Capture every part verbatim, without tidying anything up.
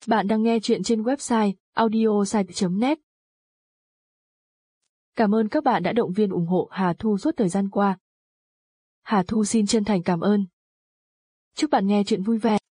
Bạn đang nghe chuyện trên website audiosite chấm net. Cảm ơn các bạn đã động viên ủng hộ Hà Thu suốt thời gian qua. Hà Thu xin chân thành cảm ơn. Chúc bạn nghe chuyện vui vẻ.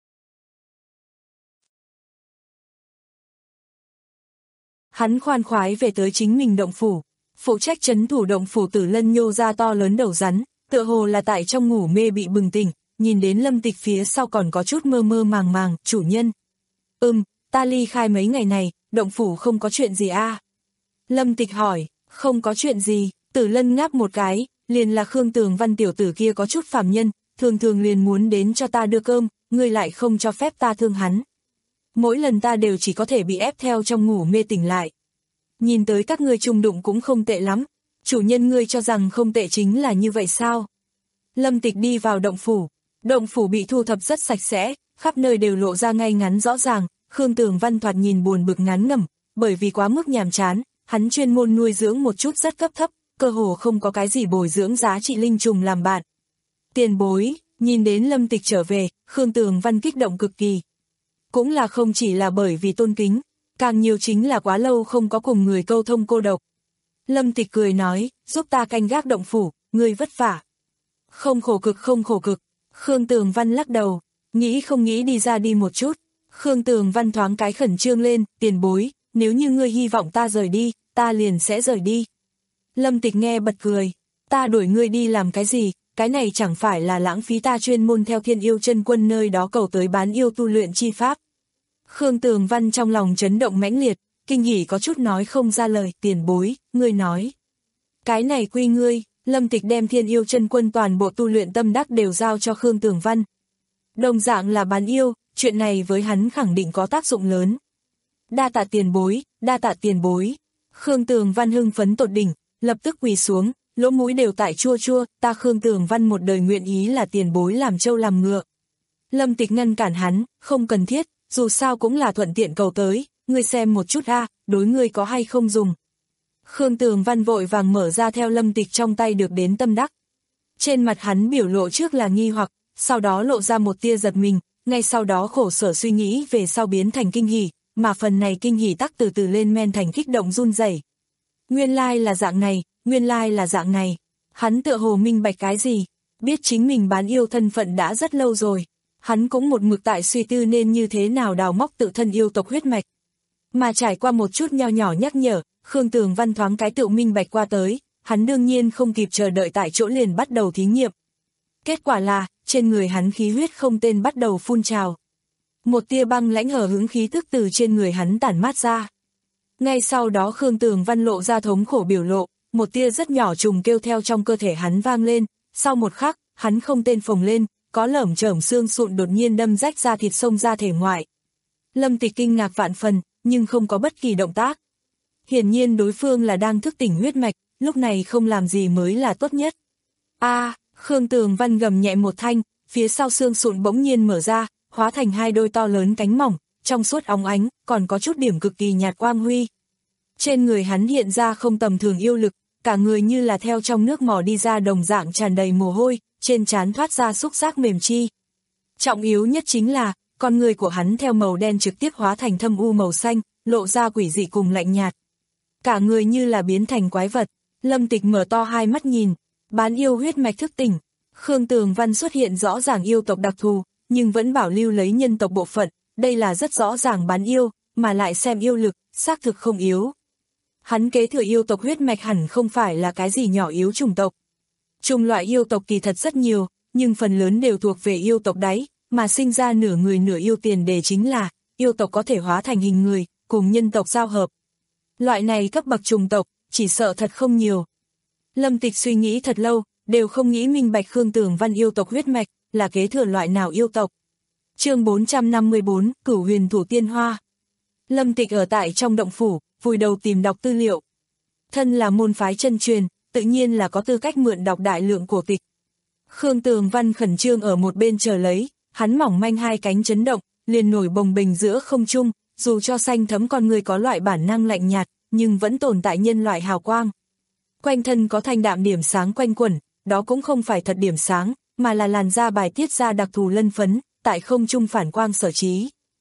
Hắn khoan khoái về tới chính mình động phủ, phụ trách trấn thủ động phủ Tử Lân nhô ra to lớn đầu rắn, tựa hồ là tại trong ngủ mê bị bừng tỉnh, nhìn đến Lâm Tịch phía sau còn có chút mơ mơ màng màng, chủ nhân. Ừm, ta ly khai mấy ngày này, động phủ không có chuyện gì a? Lâm Tịch hỏi, không có chuyện gì, Tử Lân ngáp một cái, liền là Khương Tường Văn tiểu tử kia có chút phàm nhân, thường thường liền muốn đến cho ta đưa cơm, ngươi lại không cho phép ta thương hắn. Mỗi lần ta đều chỉ có thể bị ép theo trong ngủ mê tỉnh lại. Nhìn tới các ngươi chung đụng cũng không tệ lắm, chủ nhân ngươi cho rằng không tệ chính là như vậy sao? Lâm Tịch đi vào động phủ, động phủ bị thu thập rất sạch sẽ, khắp nơi đều lộ ra ngay ngắn rõ ràng, Khương Tường Văn thoạt nhìn buồn bực ngán ngẩm, bởi vì quá mức nhàm chán, hắn chuyên môn nuôi dưỡng một chút rất cấp thấp, cơ hồ không có cái gì bồi dưỡng giá trị linh trùng làm bạn. Tiền bối, nhìn đến Lâm Tịch trở về, Khương Tường Văn kích động cực kỳ. Cũng là không chỉ là bởi vì tôn kính, càng nhiều chính là quá lâu không có cùng người câu thông cô độc. Lâm Tịch cười nói, giúp ta canh gác động phủ, ngươi vất vả. Không khổ cực không khổ cực, Khương Tường Văn lắc đầu, nghĩ không nghĩ đi ra đi một chút. Khương Tường Văn thoáng cái khẩn trương lên, tiền bối, nếu như ngươi hy vọng ta rời đi, ta liền sẽ rời đi. Lâm Tịch nghe bật cười, ta đuổi ngươi đi làm cái gì, cái này chẳng phải là lãng phí ta chuyên môn theo Thiên Yêu Chân Quân nơi đó cầu tới bán yêu tu luyện chi pháp. Khương Tường Văn trong lòng chấn động mãnh liệt, kinh hỉ có chút nói không ra lời, tiền bối, ngươi nói. Cái này quy ngươi, Lâm Tịch đem Thiên Yêu Chân Quân toàn bộ tu luyện tâm đắc đều giao cho Khương Tường Văn. Đồng dạng là bán yêu, chuyện này với hắn khẳng định có tác dụng lớn. Đa tạ tiền bối, đa tạ tiền bối. Khương Tường Văn hưng phấn tột đỉnh, lập tức quỳ xuống, lỗ mũi đều tại chua chua, ta Khương Tường Văn một đời nguyện ý là tiền bối làm trâu làm ngựa. Lâm Tịch ngăn cản hắn, không cần thiết, dù sao cũng là thuận tiện cầu tới, ngươi xem một chút a, đối ngươi có hay không dùng. Khương Tường Văn vội vàng mở ra theo Lâm Tịch trong tay được đến tâm đắc. Trên mặt hắn biểu lộ trước là nghi hoặc, sau đó lộ ra một tia giật mình, ngay sau đó khổ sở suy nghĩ về sau biến thành kinh hỉ, mà phần này kinh hỉ tắc từ từ lên men thành kích động run rẩy. Nguyên lai là dạng này, nguyên lai là dạng này. Hắn tựa hồ minh bạch cái gì, biết chính mình bán yêu thân phận đã rất lâu rồi. Hắn cũng một mực tại suy tư nên như thế nào đào móc tự thân yêu tộc huyết mạch. Mà trải qua một chút nho nhỏ nhắc nhở, Khương Tường Văn thoáng cái tự minh bạch qua tới, hắn đương nhiên không kịp chờ đợi tại chỗ liền bắt đầu thí nghiệm. Kết quả là, trên người hắn khí huyết không tên bắt đầu phun trào. Một tia băng lãnh hở hứng khí tức từ trên người hắn tản mát ra. Ngay sau đó Khương Tường Văn lộ ra thống khổ biểu lộ, một tia rất nhỏ trùng kêu theo trong cơ thể hắn vang lên, sau một khắc, hắn không tên phồng lên, có lởm chởm xương sụn đột nhiên đâm rách ra thịt xông ra thể ngoại. Lâm Tịch kinh ngạc vạn phần, nhưng không có bất kỳ động tác. Hiển nhiên đối phương là đang thức tỉnh huyết mạch, lúc này không làm gì mới là tốt nhất. A, Khương Tường Văn gầm nhẹ một thanh, phía sau xương sụn bỗng nhiên mở ra, hóa thành hai đôi to lớn cánh mỏng, trong suốt óng ánh, còn có chút điểm cực kỳ nhạt quang huy. Trên người hắn hiện ra không tầm thường yêu lực, cả người như là theo trong nước mò đi ra đồng dạng tràn đầy mồ hôi, trên trán thoát ra xúc giác mềm chi. Trọng yếu nhất chính là, con người của hắn theo màu đen trực tiếp hóa thành thâm u màu xanh, lộ ra quỷ dị cùng lạnh nhạt. Cả người như là biến thành quái vật. Lâm Tịch mở to hai mắt nhìn, bán yêu huyết mạch thức tỉnh. Khương Tường Văn xuất hiện rõ ràng yêu tộc đặc thù, nhưng vẫn bảo lưu lấy nhân tộc bộ phận, đây là rất rõ ràng bán yêu, mà lại xem yêu lực, xác thực không yếu. Hắn kế thừa yêu tộc huyết mạch hẳn không phải là cái gì nhỏ yếu chủng tộc. Chủng loại yêu tộc kỳ thật rất nhiều, nhưng phần lớn đều thuộc về yêu tộc đáy, mà sinh ra nửa người nửa yêu tiền đề chính là, yêu tộc có thể hóa thành hình người, cùng nhân tộc giao hợp. Loại này cấp bậc chủng tộc, chỉ sợ thật không nhiều. Lâm Tịch suy nghĩ thật lâu, đều không nghĩ minh bạch Khương Tường Văn yêu tộc huyết mạch, là kế thừa loại nào yêu tộc. Chương bốn trăm năm mươi bốn, Cửu Huyền Thủ Tiên Hoa. Lâm Tịch ở tại trong động phủ, vùi đầu tìm đọc tư liệu. Thân là môn phái chân truyền, tự nhiên là có tư cách mượn đọc đại lượng cổ tịch. Khương Tường Văn khẩn trương ở một bên chờ lấy, hắn mỏng manh hai cánh chấn động, liền nổi bồng bềnh giữa không trung, dù cho xanh thấm con người có loại bản năng lạnh nhạt, nhưng vẫn tồn tại nhân loại hào quang. Quanh thân có thanh đạm điểm sáng quanh quẩn, đó cũng không phải thật điểm sáng, mà là làn da bài tiết ra đặc thù lân phấn, tại không trung phản quang sở trí.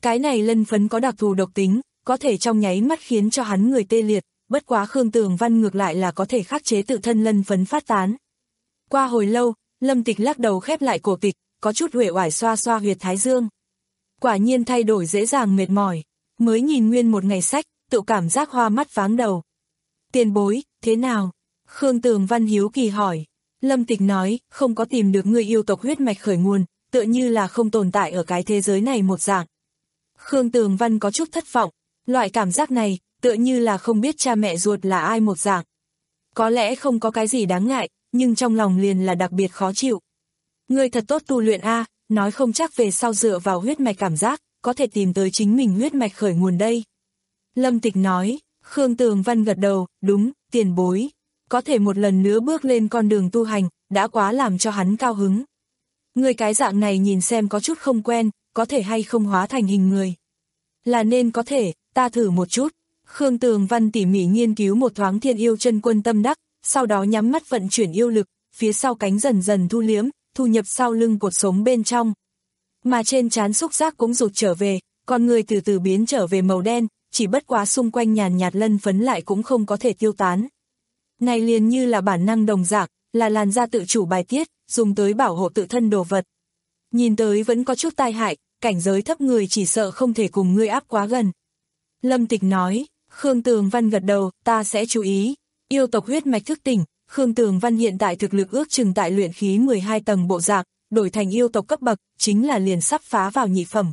Cái này lân phấn có đặc thù độc tính, có thể trong nháy mắt khiến cho hắn người tê liệt, bất quá Khương Tường Văn ngược lại là có thể khắc chế tự thân lân phấn phát tán. Qua hồi lâu, Lâm Tịch lắc đầu khép lại cổ tịch, có chút uể oải xoa xoa huyệt thái dương. Quả nhiên thay đổi dễ dàng mệt mỏi, mới nhìn nguyên một ngày sách, tự cảm giác hoa mắt váng đầu. Tiền bối, thế nào? Khương Tường Văn hiếu kỳ hỏi. Lâm Tịch nói, không có tìm được người yêu tộc huyết mạch khởi nguồn, tựa như là không tồn tại ở cái thế giới này một dạng. Khương Tường Văn có chút thất vọng, loại cảm giác này, tựa như là không biết cha mẹ ruột là ai một dạng. Có lẽ không có cái gì đáng ngại, nhưng trong lòng liền là đặc biệt khó chịu. Người thật tốt tu luyện a, nói không chắc về sau dựa vào huyết mạch cảm giác, có thể tìm tới chính mình huyết mạch khởi nguồn đây. Lâm Tịch nói, Khương Tường Văn gật đầu, đúng, tiền bối. Có thể một lần nữa bước lên con đường tu hành, đã quá làm cho hắn cao hứng. Người cái dạng này nhìn xem có chút không quen, có thể hay không hóa thành hình người. Là nên có thể, ta thử một chút. Khương Tường Văn tỉ mỉ nghiên cứu một thoáng Thiên Yêu Chân Quân tâm đắc, sau đó nhắm mắt vận chuyển yêu lực, phía sau cánh dần dần thu liếm, thu nhập sau lưng cột sống bên trong. Mà trên trán xúc giác cũng rụt trở về, con người từ từ biến trở về màu đen, chỉ bất quá xung quanh nhàn nhạt lân phấn lại cũng không có thể tiêu tán. Này liền như là bản năng đồng dạng, là làn da tự chủ bài tiết, dùng tới bảo hộ tự thân đồ vật. Nhìn tới vẫn có chút tai hại, cảnh giới thấp người chỉ sợ không thể cùng ngươi áp quá gần. Lâm Tịch nói, Khương Tường Văn gật đầu, ta sẽ chú ý. Yêu tộc huyết mạch thức tỉnh, Khương Tường Văn hiện tại thực lực ước chừng tại luyện khí mười hai tầng bộ dạng, đổi thành yêu tộc cấp bậc, chính là liền sắp phá vào nhị phẩm.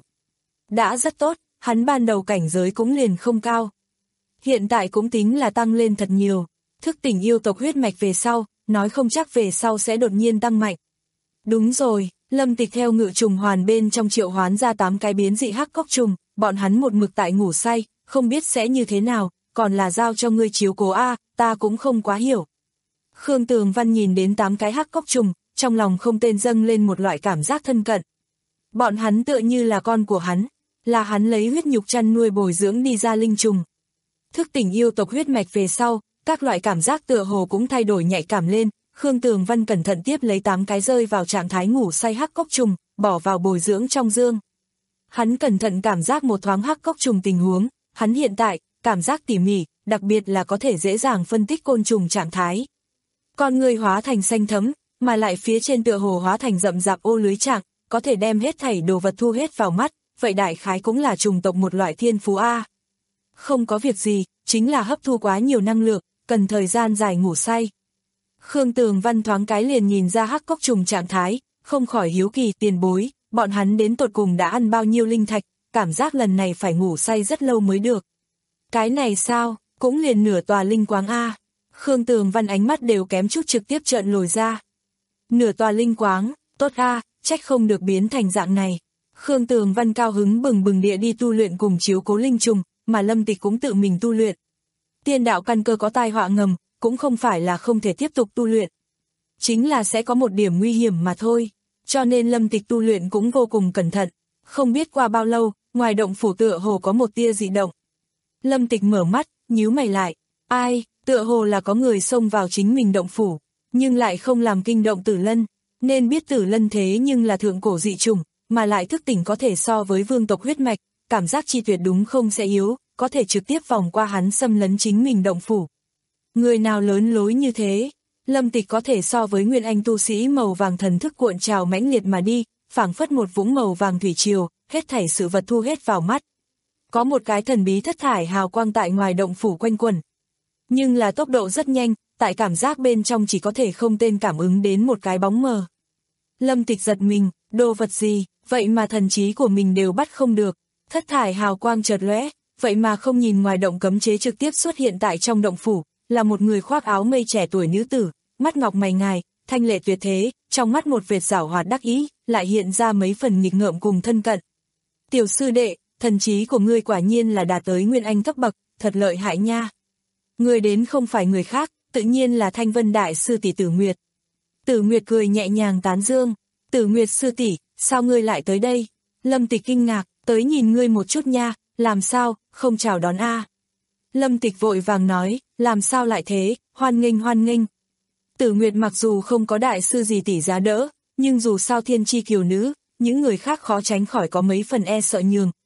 Đã rất tốt, hắn ban đầu cảnh giới cũng liền không cao. Hiện tại cũng tính là tăng lên thật nhiều, thức tỉnh yêu tộc huyết mạch về sau, nói không chắc về sau sẽ đột nhiên tăng mạnh. Đúng rồi, Lâm Tịch theo ngự trùng hoàn bên trong triệu hoán ra tám cái biến dị hắc cốc trùng, bọn hắn một mực tại ngủ say, không biết sẽ như thế nào, còn là giao cho ngươi chiếu cố a, ta cũng không quá hiểu. Khương Tường Văn nhìn đến tám cái hắc cốc trùng, trong lòng không tên dâng lên một loại cảm giác thân cận. Bọn hắn tựa như là con của hắn, là hắn lấy huyết nhục chăn nuôi bồi dưỡng đi ra linh trùng. Thức tỉnh yêu tộc huyết mạch về sau, các loại cảm giác tựa hồ cũng thay đổi nhạy cảm lên, Khương Tường Văn cẩn thận tiếp lấy tám cái rơi vào trạng thái ngủ say hắc cốc trùng, bỏ vào bồi dưỡng trong dương. Hắn cẩn thận cảm giác một thoáng hắc cốc trùng tình huống, hắn hiện tại, cảm giác tỉ mỉ, đặc biệt là có thể dễ dàng phân tích côn trùng trạng thái. Con người hóa thành xanh thấm, mà lại phía trên tựa hồ hóa thành rậm rạp ô lưới trạng, có thể đem hết thảy đồ vật thu hết vào mắt, vậy đại khái cũng là trùng tộc một loại thiên phú A. Không có việc gì, chính là hấp thu quá nhiều năng lượng, cần thời gian dài ngủ say. Khương Tường Văn thoáng cái liền nhìn ra hắc cốc trùng trạng thái, không khỏi hiếu kỳ tiền bối, bọn hắn đến tột cùng đã ăn bao nhiêu linh thạch, cảm giác lần này phải ngủ say rất lâu mới được. Cái này sao, cũng liền nửa tòa linh quáng A. Khương Tường Văn ánh mắt đều kém chút trực tiếp trợn lồi ra. Nửa tòa linh quáng, tốt A, trách không được biến thành dạng này. Khương Tường Văn cao hứng bừng bừng địa đi tu luyện cùng chiếu cố linh trùng, mà Lâm Tịch cũng tự mình tu luyện. Tiên đạo căn cơ có tai họa ngầm, cũng không phải là không thể tiếp tục tu luyện. Chính là sẽ có một điểm nguy hiểm mà thôi, cho nên Lâm Tịch tu luyện cũng vô cùng cẩn thận. Không biết qua bao lâu, ngoài động phủ tựa hồ có một tia dị động. Lâm Tịch mở mắt, nhíu mày lại. Ai, tựa hồ là có người xông vào chính mình động phủ, nhưng lại không làm kinh động Tử Lân. Nên biết Tử Lân thế nhưng là thượng cổ dị chủng, mà lại thức tỉnh có thể so với vương tộc huyết mạch, cảm giác chi tuyệt đúng không sẽ yếu, có thể trực tiếp vòng qua hắn xâm lấn chính mình động phủ. Người nào lớn lối như thế? Lâm Tịch có thể so với nguyên anh tu sĩ màu vàng thần thức cuộn trào mãnh liệt mà đi, phảng phất một vũng màu vàng thủy triều, hết thảy sự vật thu hết vào mắt. Có một cái thần bí thất thải hào quang tại ngoài động phủ quanh quẩn. Nhưng là tốc độ rất nhanh, tại cảm giác bên trong chỉ có thể không tên cảm ứng đến một cái bóng mờ. Lâm Tịch giật mình, đồ vật gì, vậy mà thần trí của mình đều bắt không được. Thất thải hào quang chợt lóe, vậy mà không nhìn ngoài động cấm chế trực tiếp xuất hiện tại trong động phủ, là một người khoác áo mây trẻ tuổi nữ tử, mắt ngọc mày ngài, thanh lệ tuyệt thế, trong mắt một vệt giảo hoạt đắc ý, lại hiện ra mấy phần nghịch ngợm cùng thân cận. Tiểu sư đệ, thần trí của ngươi quả nhiên là đạt tới nguyên anh cấp bậc, thật lợi hại nha. Người đến không phải người khác, tự nhiên là Thanh Vân đại sư tỷ Tử Nguyệt. Tử Nguyệt cười nhẹ nhàng tán dương, Tử Nguyệt sư tỷ, sao ngươi lại tới đây? Lâm Tịch kinh ngạc, tới nhìn ngươi một chút nha, làm sao, không chào đón a? Lâm Tịch vội vàng nói, làm sao lại thế, hoan nghênh hoan nghênh. Tử Nguyệt mặc dù không có đại sư gì tỷ giá đỡ, nhưng dù sao thiên chi kiều nữ, những người khác khó tránh khỏi có mấy phần e sợ nhường,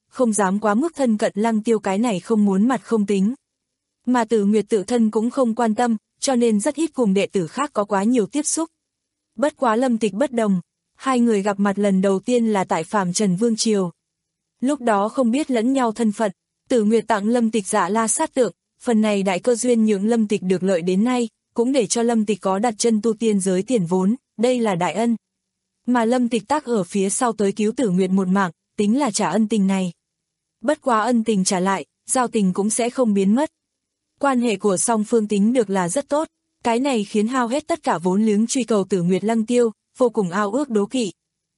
không dám quá mức thân cận Lăng Tiêu, cái này không muốn mặt không tính. Mà Tử Nguyệt tự thân cũng không quan tâm, cho nên rất ít cùng đệ tử khác có quá nhiều tiếp xúc. Bất quá Lâm Tịch bất đồng, hai người gặp mặt lần đầu tiên là tại Phàm Trần Vương Triều. Lúc đó không biết lẫn nhau thân phận, Tử Nguyệt tặng Lâm Tịch Dạ La Sát Tượng, phần này đại cơ duyên nhượng Lâm Tịch được lợi đến nay, cũng để cho Lâm Tịch có đặt chân tu tiên giới tiền vốn, đây là đại ân. Mà Lâm Tịch tác ở phía sau tới cứu Tử Nguyệt một mạng, tính là trả ân tình này. Bất quá ân tình trả lại, giao tình cũng sẽ không biến mất. Quan hệ của song phương tính được là rất tốt, cái này khiến hao hết tất cả vốn liếng truy cầu Tử Nguyệt Lăng Tiêu, vô cùng ao ước đố kỵ.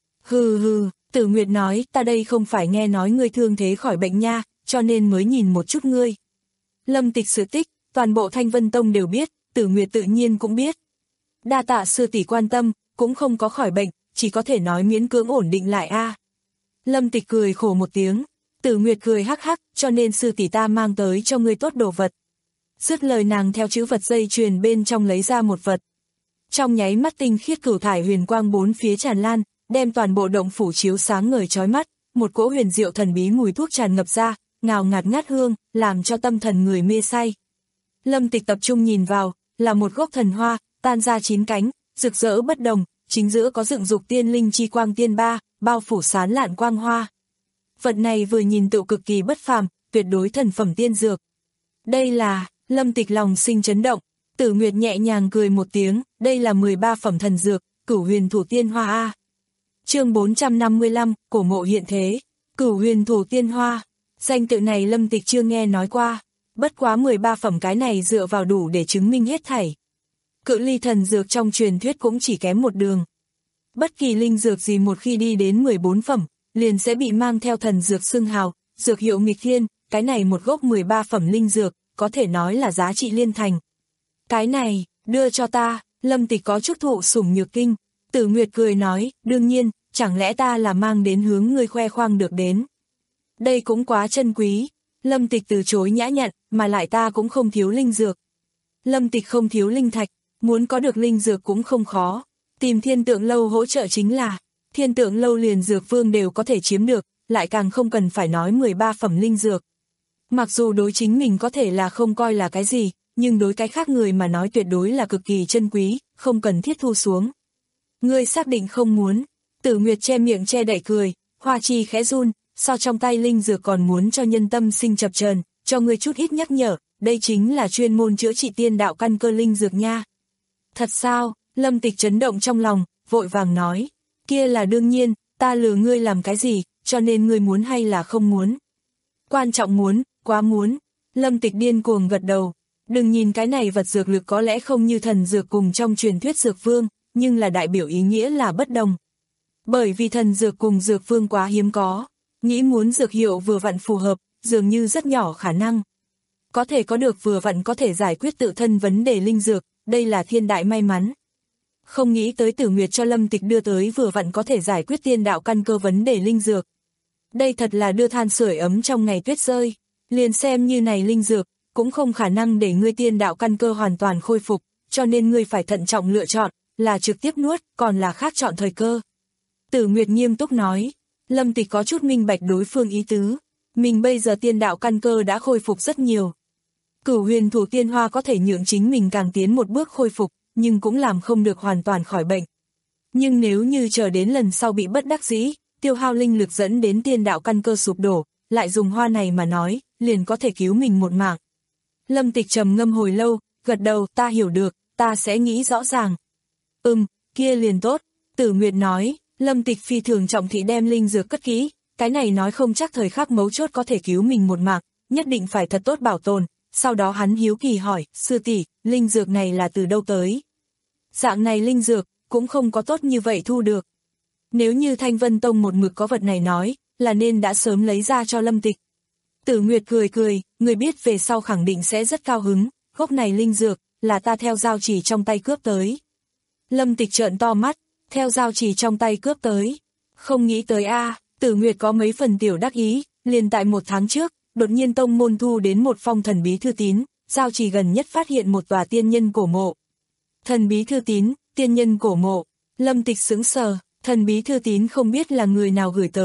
Hừ hừ, Tử Nguyệt nói, ta đây không phải nghe nói ngươi thương thế khỏi bệnh nha, cho nên mới nhìn một chút ngươi. Lâm Tịch sự tích, toàn bộ Thanh Vân Tông đều biết, Tử Nguyệt tự nhiên cũng biết. Đa tạ sư tỷ quan tâm, cũng không có khỏi bệnh, chỉ có thể nói miễn cưỡng ổn định lại a. Lâm Tịch cười khổ một tiếng, Tử Nguyệt cười hắc hắc, cho nên sư tỷ ta mang tới cho ngươi tốt đồ vật. Dứt lời nàng theo chữ vật dây chuyền bên trong lấy ra một vật. Trong nháy mắt tinh khiết cửu thải huyền quang bốn phía tràn lan, đem toàn bộ động phủ chiếu sáng ngời chói mắt, một cỗ huyền diệu thần bí mùi thuốc tràn ngập ra, ngào ngạt ngát hương, làm cho tâm thần người mê say. Lâm Tịch tập trung nhìn vào, là một gốc thần hoa, tan ra chín cánh, rực rỡ bất đồng, chính giữa có dựng dục tiên linh chi quang tiên ba, bao phủ sán lạn quang hoa. Vật này vừa nhìn tựu cực kỳ bất phàm, tuyệt đối thần phẩm tiên dược. Đây là, Lâm Tịch lòng sinh chấn động, Tử Nguyệt nhẹ nhàng cười một tiếng, đây là mười ba phẩm thần dược, Cửu Huyền Thủ Tiên Hoa a. Chương bốn trăm năm mươi lăm, cổ mộ hiện thế, Cửu Huyền Thủ Tiên Hoa. Danh tự này Lâm Tịch chưa nghe nói qua, bất quá mười ba phẩm cái này dựa vào đủ để chứng minh hết thảy. Cự ly thần dược trong truyền thuyết cũng chỉ kém một đường. Bất kỳ linh dược gì một khi đi đến mười bốn phẩm, liền sẽ bị mang theo thần dược xưng hào, dược hiệu nghịch thiên, cái này một gốc mười ba phẩm linh dược, có thể nói là giá trị liên thành. Cái này, đưa cho ta, Lâm Tịch có chút thụ sủng nhược kinh, Tử Nguyệt cười nói, đương nhiên, chẳng lẽ ta là mang đến hướng ngươi khoe khoang được đến. Đây cũng quá chân quý, Lâm Tịch từ chối nhã nhặn, mà lại ta cũng không thiếu linh dược. Lâm Tịch không thiếu linh thạch, muốn có được linh dược cũng không khó, tìm Thiên Tượng Lâu hỗ trợ chính là, Thiên Tượng Lâu liền dược vương đều có thể chiếm được, lại càng không cần phải nói mười ba phẩm linh dược. Mặc dù đối chính mình có thể là không coi là cái gì, nhưng đối cái khác người mà nói tuyệt đối là cực kỳ chân quý, không cần thiết thu xuống. Ngươi xác định không muốn, Tử Nguyệt che miệng che đậy cười, hoa chi khẽ run, so trong tay linh dược còn muốn cho nhân tâm sinh chập chờn, cho ngươi chút ít nhắc nhở, đây chính là chuyên môn chữa trị tiên đạo căn cơ linh dược nha. Thật sao? Lâm Tịch chấn động trong lòng, vội vàng nói, kia là đương nhiên, ta lừa ngươi làm cái gì, cho nên ngươi muốn hay là không muốn. Quan trọng muốn, quá muốn. Lâm Tịch điên cuồng gật đầu, đừng nhìn cái này vật dược lực có lẽ không như thần dược cùng trong truyền thuyết dược vương, nhưng là đại biểu ý nghĩa là bất đồng. Bởi vì thần dược cùng dược vương quá hiếm có, nghĩ muốn dược hiệu vừa vặn phù hợp, dường như rất nhỏ khả năng. Có thể có được vừa vặn có thể giải quyết tự thân vấn đề linh dược, đây là thiên đại may mắn. Không nghĩ tới Tử Nguyệt cho Lâm Tịch đưa tới vừa vặn có thể giải quyết tiên đạo căn cơ vấn đề linh dược. Đây thật là đưa than sưởi ấm trong ngày tuyết rơi, liền xem như này linh dược, cũng không khả năng để ngươi tiên đạo căn cơ hoàn toàn khôi phục, cho nên ngươi phải thận trọng lựa chọn, là trực tiếp nuốt, còn là khác chọn thời cơ. Tử Nguyệt nghiêm túc nói, Lâm Tịch có chút minh bạch đối phương ý tứ, mình bây giờ tiên đạo căn cơ đã khôi phục rất nhiều. Cửu Huyền Thủ Tiên Hoa có thể nhượng chính mình càng tiến một bước khôi phục, nhưng cũng làm không được hoàn toàn khỏi bệnh. Nhưng nếu như chờ đến lần sau bị bất đắc dĩ, tiêu hao linh lực dẫn đến tiên đạo căn cơ sụp đổ, lại dùng hoa này mà nói, liền có thể cứu mình một mạng. Lâm Tịch trầm ngâm hồi lâu, gật đầu, ta hiểu được, ta sẽ nghĩ rõ ràng. Ừm, kia liền tốt, Tử Nguyệt nói, Lâm Tịch phi thường trọng thị đem linh dược cất kỹ, cái này nói không chắc thời khắc mấu chốt có thể cứu mình một mạng, nhất định phải thật tốt bảo tồn. Sau đó hắn hiếu kỳ hỏi, sư tỷ, linh dược này là từ đâu tới? Dạng này linh dược, cũng không có tốt như vậy thu được. Nếu như Thanh Vân Tông một mực có vật này nói, là nên đã sớm lấy ra cho Lâm Tịch. Tử Nguyệt cười cười, người biết về sau khẳng định sẽ rất cao hứng, gốc này linh dược, là ta theo giao chỉ trong tay cướp tới. Lâm Tịch trợn to mắt, theo giao chỉ trong tay cướp tới. Không nghĩ tới a, à, Tử Nguyệt có mấy phần tiểu đắc ý, liền tại một tháng trước, đột nhiên tông môn thu đến một phong thần bí thư tín, giao chỉ gần nhất phát hiện một tòa tiên nhân cổ mộ. Thần bí thư tín, tiên nhân cổ mộ, Lâm Tịch sững sờ, thần bí thư tín không biết là người nào gửi tới,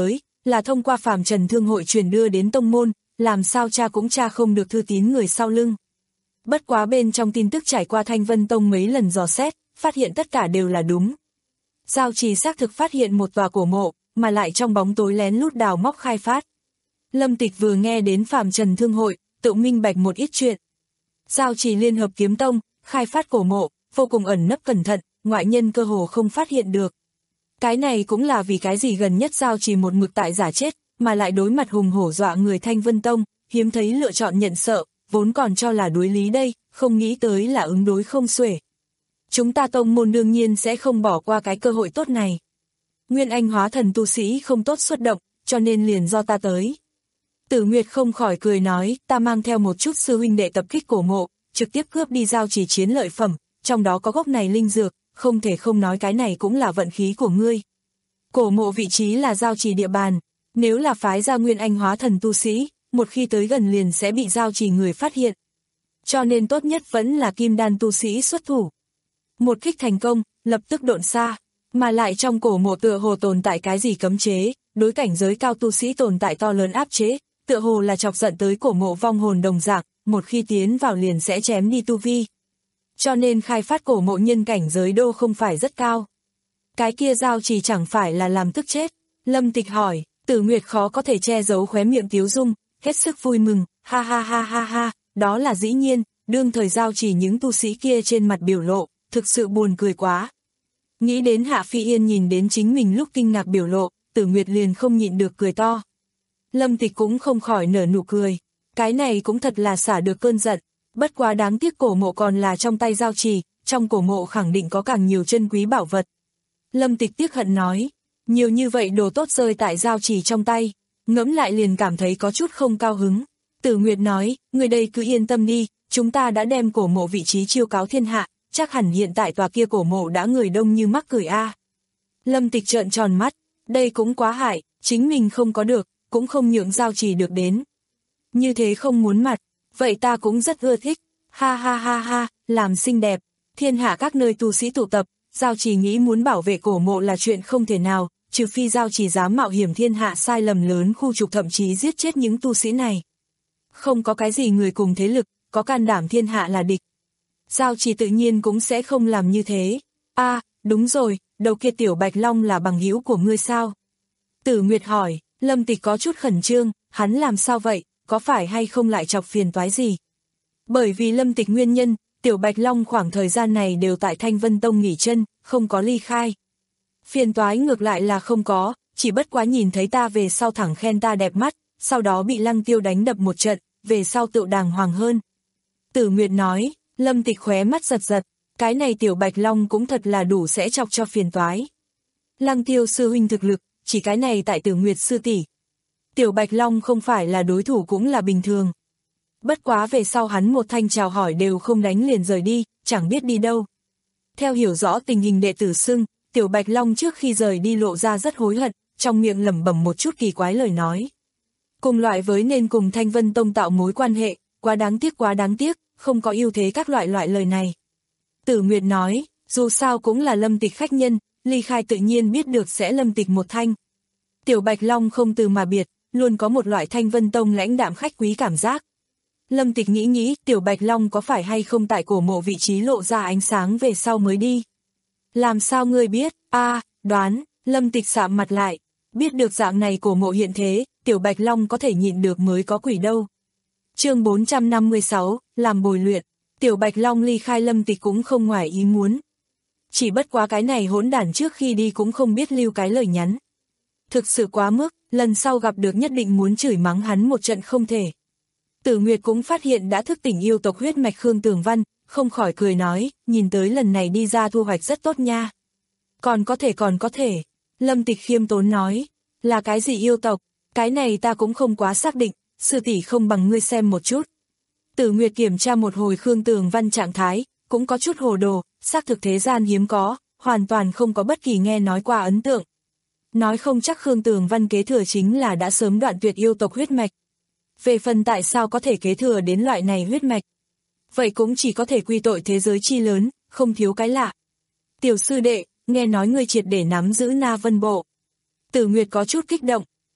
là thông qua phàm trần thương hội truyền đưa đến tông môn, làm sao cha cũng tra không được thư tín người sau lưng. Bất quá bên trong tin tức trải qua Thanh Vân Tông mấy lần dò xét, phát hiện tất cả đều là đúng. Giao Trì xác thực phát hiện một tòa cổ mộ, mà lại trong bóng tối lén lút đào móc khai phát. Lâm Tịch vừa nghe đến phàm trần thương hội, tự minh bạch một ít chuyện. Giao Trì Liên Hợp Kiếm Tông, khai phát cổ mộ, vô cùng ẩn nấp cẩn thận, ngoại nhân cơ hồ không phát hiện được. Cái này cũng là vì cái gì gần nhất Giao Trì một mực tại giả chết, mà lại đối mặt hùng hổ dọa người Thanh Vân Tông, hiếm thấy lựa chọn nhận sợ, vốn còn cho là đối lý đây, không nghĩ tới là ứng đối không xuể. Chúng ta tông môn đương nhiên sẽ không bỏ qua cái cơ hội tốt này. Nguyên Anh hóa thần tu sĩ không tốt xuất động, cho nên liền do ta tới. Tử Nguyệt không khỏi cười nói, ta mang theo một chút sư huynh đệ tập kích cổ mộ, trực tiếp cướp đi Giao Trì chiến lợi phẩm, trong đó có gốc này linh dược, không thể không nói cái này cũng là vận khí của ngươi. Cổ mộ vị trí là Giao Trì địa bàn, nếu là phái ra Nguyên Anh hóa thần tu sĩ, một khi tới gần liền sẽ bị Giao Trì người phát hiện. Cho nên tốt nhất vẫn là kim đan tu sĩ xuất thủ. Một kích thành công, lập tức độn xa, mà lại trong cổ mộ tựa hồ tồn tại cái gì cấm chế, đối cảnh giới cao tu sĩ tồn tại to lớn áp chế, tựa hồ là chọc giận tới cổ mộ vong hồn đồng dạng, một khi tiến vào liền sẽ chém đi tu vi. Cho nên khai phát cổ mộ nhân cảnh giới đô không phải rất cao. Cái kia Giao Trì chẳng phải là làm tức chết. Lâm Tịch hỏi, Tử Nguyệt khó có thể che giấu khóe miệng tiếu dung, hết sức vui mừng, ha ha ha ha ha, đó là dĩ nhiên, đương thời Giao Trì những tu sĩ kia trên mặt biểu lộ, thực sự buồn cười quá. Nghĩ đến Hạ Phi Yên nhìn đến chính mình lúc kinh ngạc biểu lộ, Tử Nguyệt liền không nhịn được cười to. Lâm Tịch cũng không khỏi nở nụ cười, cái này cũng thật là xả được cơn giận, bất quá đáng tiếc cổ mộ còn là trong tay Giao Trì, trong cổ mộ khẳng định có càng nhiều chân quý bảo vật. Lâm Tịch tiếc hận nói, nhiều như vậy đồ tốt rơi tại Giao Trì trong tay, ngẫm lại liền cảm thấy có chút không cao hứng. Tử Nguyệt nói, người đây cứ yên tâm đi, chúng ta đã đem cổ mộ vị trí chiêu cáo thiên hạ, chắc hẳn hiện tại tòa kia cổ mộ đã người đông như mắc cười a. Lâm Tịch trợn tròn mắt, đây cũng quá hại, chính mình không có được, cũng không nhượng Giao Trì được đến. Như thế không muốn mặt, vậy ta cũng rất ưa thích, ha ha ha ha, làm xinh đẹp, thiên hạ các nơi tu sĩ tụ tập, Giao Trì nghĩ muốn bảo vệ cổ mộ là chuyện không thể nào, trừ phi Giao Trì dám mạo hiểm thiên hạ sai lầm lớn khu trục thậm chí giết chết những tu sĩ này. Không có cái gì người cùng thế lực, có can đảm thiên hạ là địch. Giao Trì tự nhiên cũng sẽ không làm như thế. A, à, đúng rồi, đầu kia tiểu Bạch Long là bằng hữu của ngươi sao? Tử Nguyệt hỏi, Lâm Tịch có chút khẩn trương, hắn làm sao vậy, có phải hay không lại chọc phiền toái gì? Bởi vì Lâm Tịch nguyên nhân, tiểu Bạch Long khoảng thời gian này đều tại Thanh Vân Tông nghỉ chân, không có ly khai. Phiền toái ngược lại là không có, chỉ bất quá nhìn thấy ta về sau thẳng khen ta đẹp mắt, sau đó bị Lăng Tiêu đánh đập một trận, về sau tự đàng hoàng hơn. Tử Nguyệt nói, Lâm Tịch khóe mắt giật giật, cái này tiểu Bạch Long cũng thật là đủ sẽ chọc cho phiền toái. Lăng Tiêu sư huynh thực lực, chỉ cái này tại Tử Nguyệt sư tỷ. Tiểu Bạch Long không phải là đối thủ cũng là bình thường. Bất quá về sau hắn một thanh chào hỏi đều không đánh liền rời đi, chẳng biết đi đâu. Theo hiểu rõ tình hình đệ tử xưng, tiểu Bạch Long trước khi rời đi lộ ra rất hối hận, trong miệng lẩm bẩm một chút kỳ quái lời nói. Cùng loại với nên cùng Thanh Vân Tông tạo mối quan hệ, quá đáng tiếc quá đáng tiếc, không có ưu thế các loại loại lời này. Tử Nguyệt nói, dù sao cũng là Lâm Tịch khách nhân, ly khai tự nhiên biết được sẽ Lâm Tịch một thanh. Tiểu Bạch Long không từ mà biệt, luôn có một loại Thanh Vân Tông lãnh đạm khách quý cảm giác. Lâm Tịch nghĩ nghĩ, tiểu Bạch Long có phải hay không tại cổ mộ vị trí lộ ra ánh sáng về sau mới đi. Làm sao ngươi biết? A, à, đoán, Lâm Tịch sạm mặt lại, biết được dạng này cổ mộ hiện thế, tiểu Bạch Long có thể nhịn được mới có quỷ đâu. Chương bốn trăm năm mươi sáu, làm bồi luyện, tiểu Bạch Long ly khai Lâm Tịch cũng không ngoài ý muốn. Chỉ bất quá cái này hỗn đản trước khi đi cũng không biết lưu cái lời nhắn. Thực sự quá mức, lần sau gặp được nhất định muốn chửi mắng hắn một trận không thể. Tử Nguyệt cũng phát hiện đã thức tỉnh yêu tộc huyết mạch Khương Tường Văn, không khỏi cười nói, nhìn tới lần này đi ra thu hoạch rất tốt nha. Còn có thể còn có thể, Lâm Tịch khiêm tốn nói, là cái gì yêu tộc, cái này ta cũng không quá xác định, sư tỷ không bằng ngươi xem một chút. Tử Nguyệt kiểm tra một hồi Khương Tường Văn trạng thái, cũng có chút hồ đồ, xác thực thế gian hiếm có, hoàn toàn không có bất kỳ nghe nói qua ấn tượng. Nói không chắc Khương Tường Văn kế thừa chính là đã sớm đoạn tuyệt yêu tộc huyết mạch. Về phần tại sao có thể kế thừa đến loại này huyết mạch, vậy cũng chỉ có thể quy tội thế giới chi lớn, không thiếu cái lạ. Tiểu sư đệ, nghe nói ngươi triệt để nắm giữ Na Vân Bộ. Tử Nguyệt có chút kích động,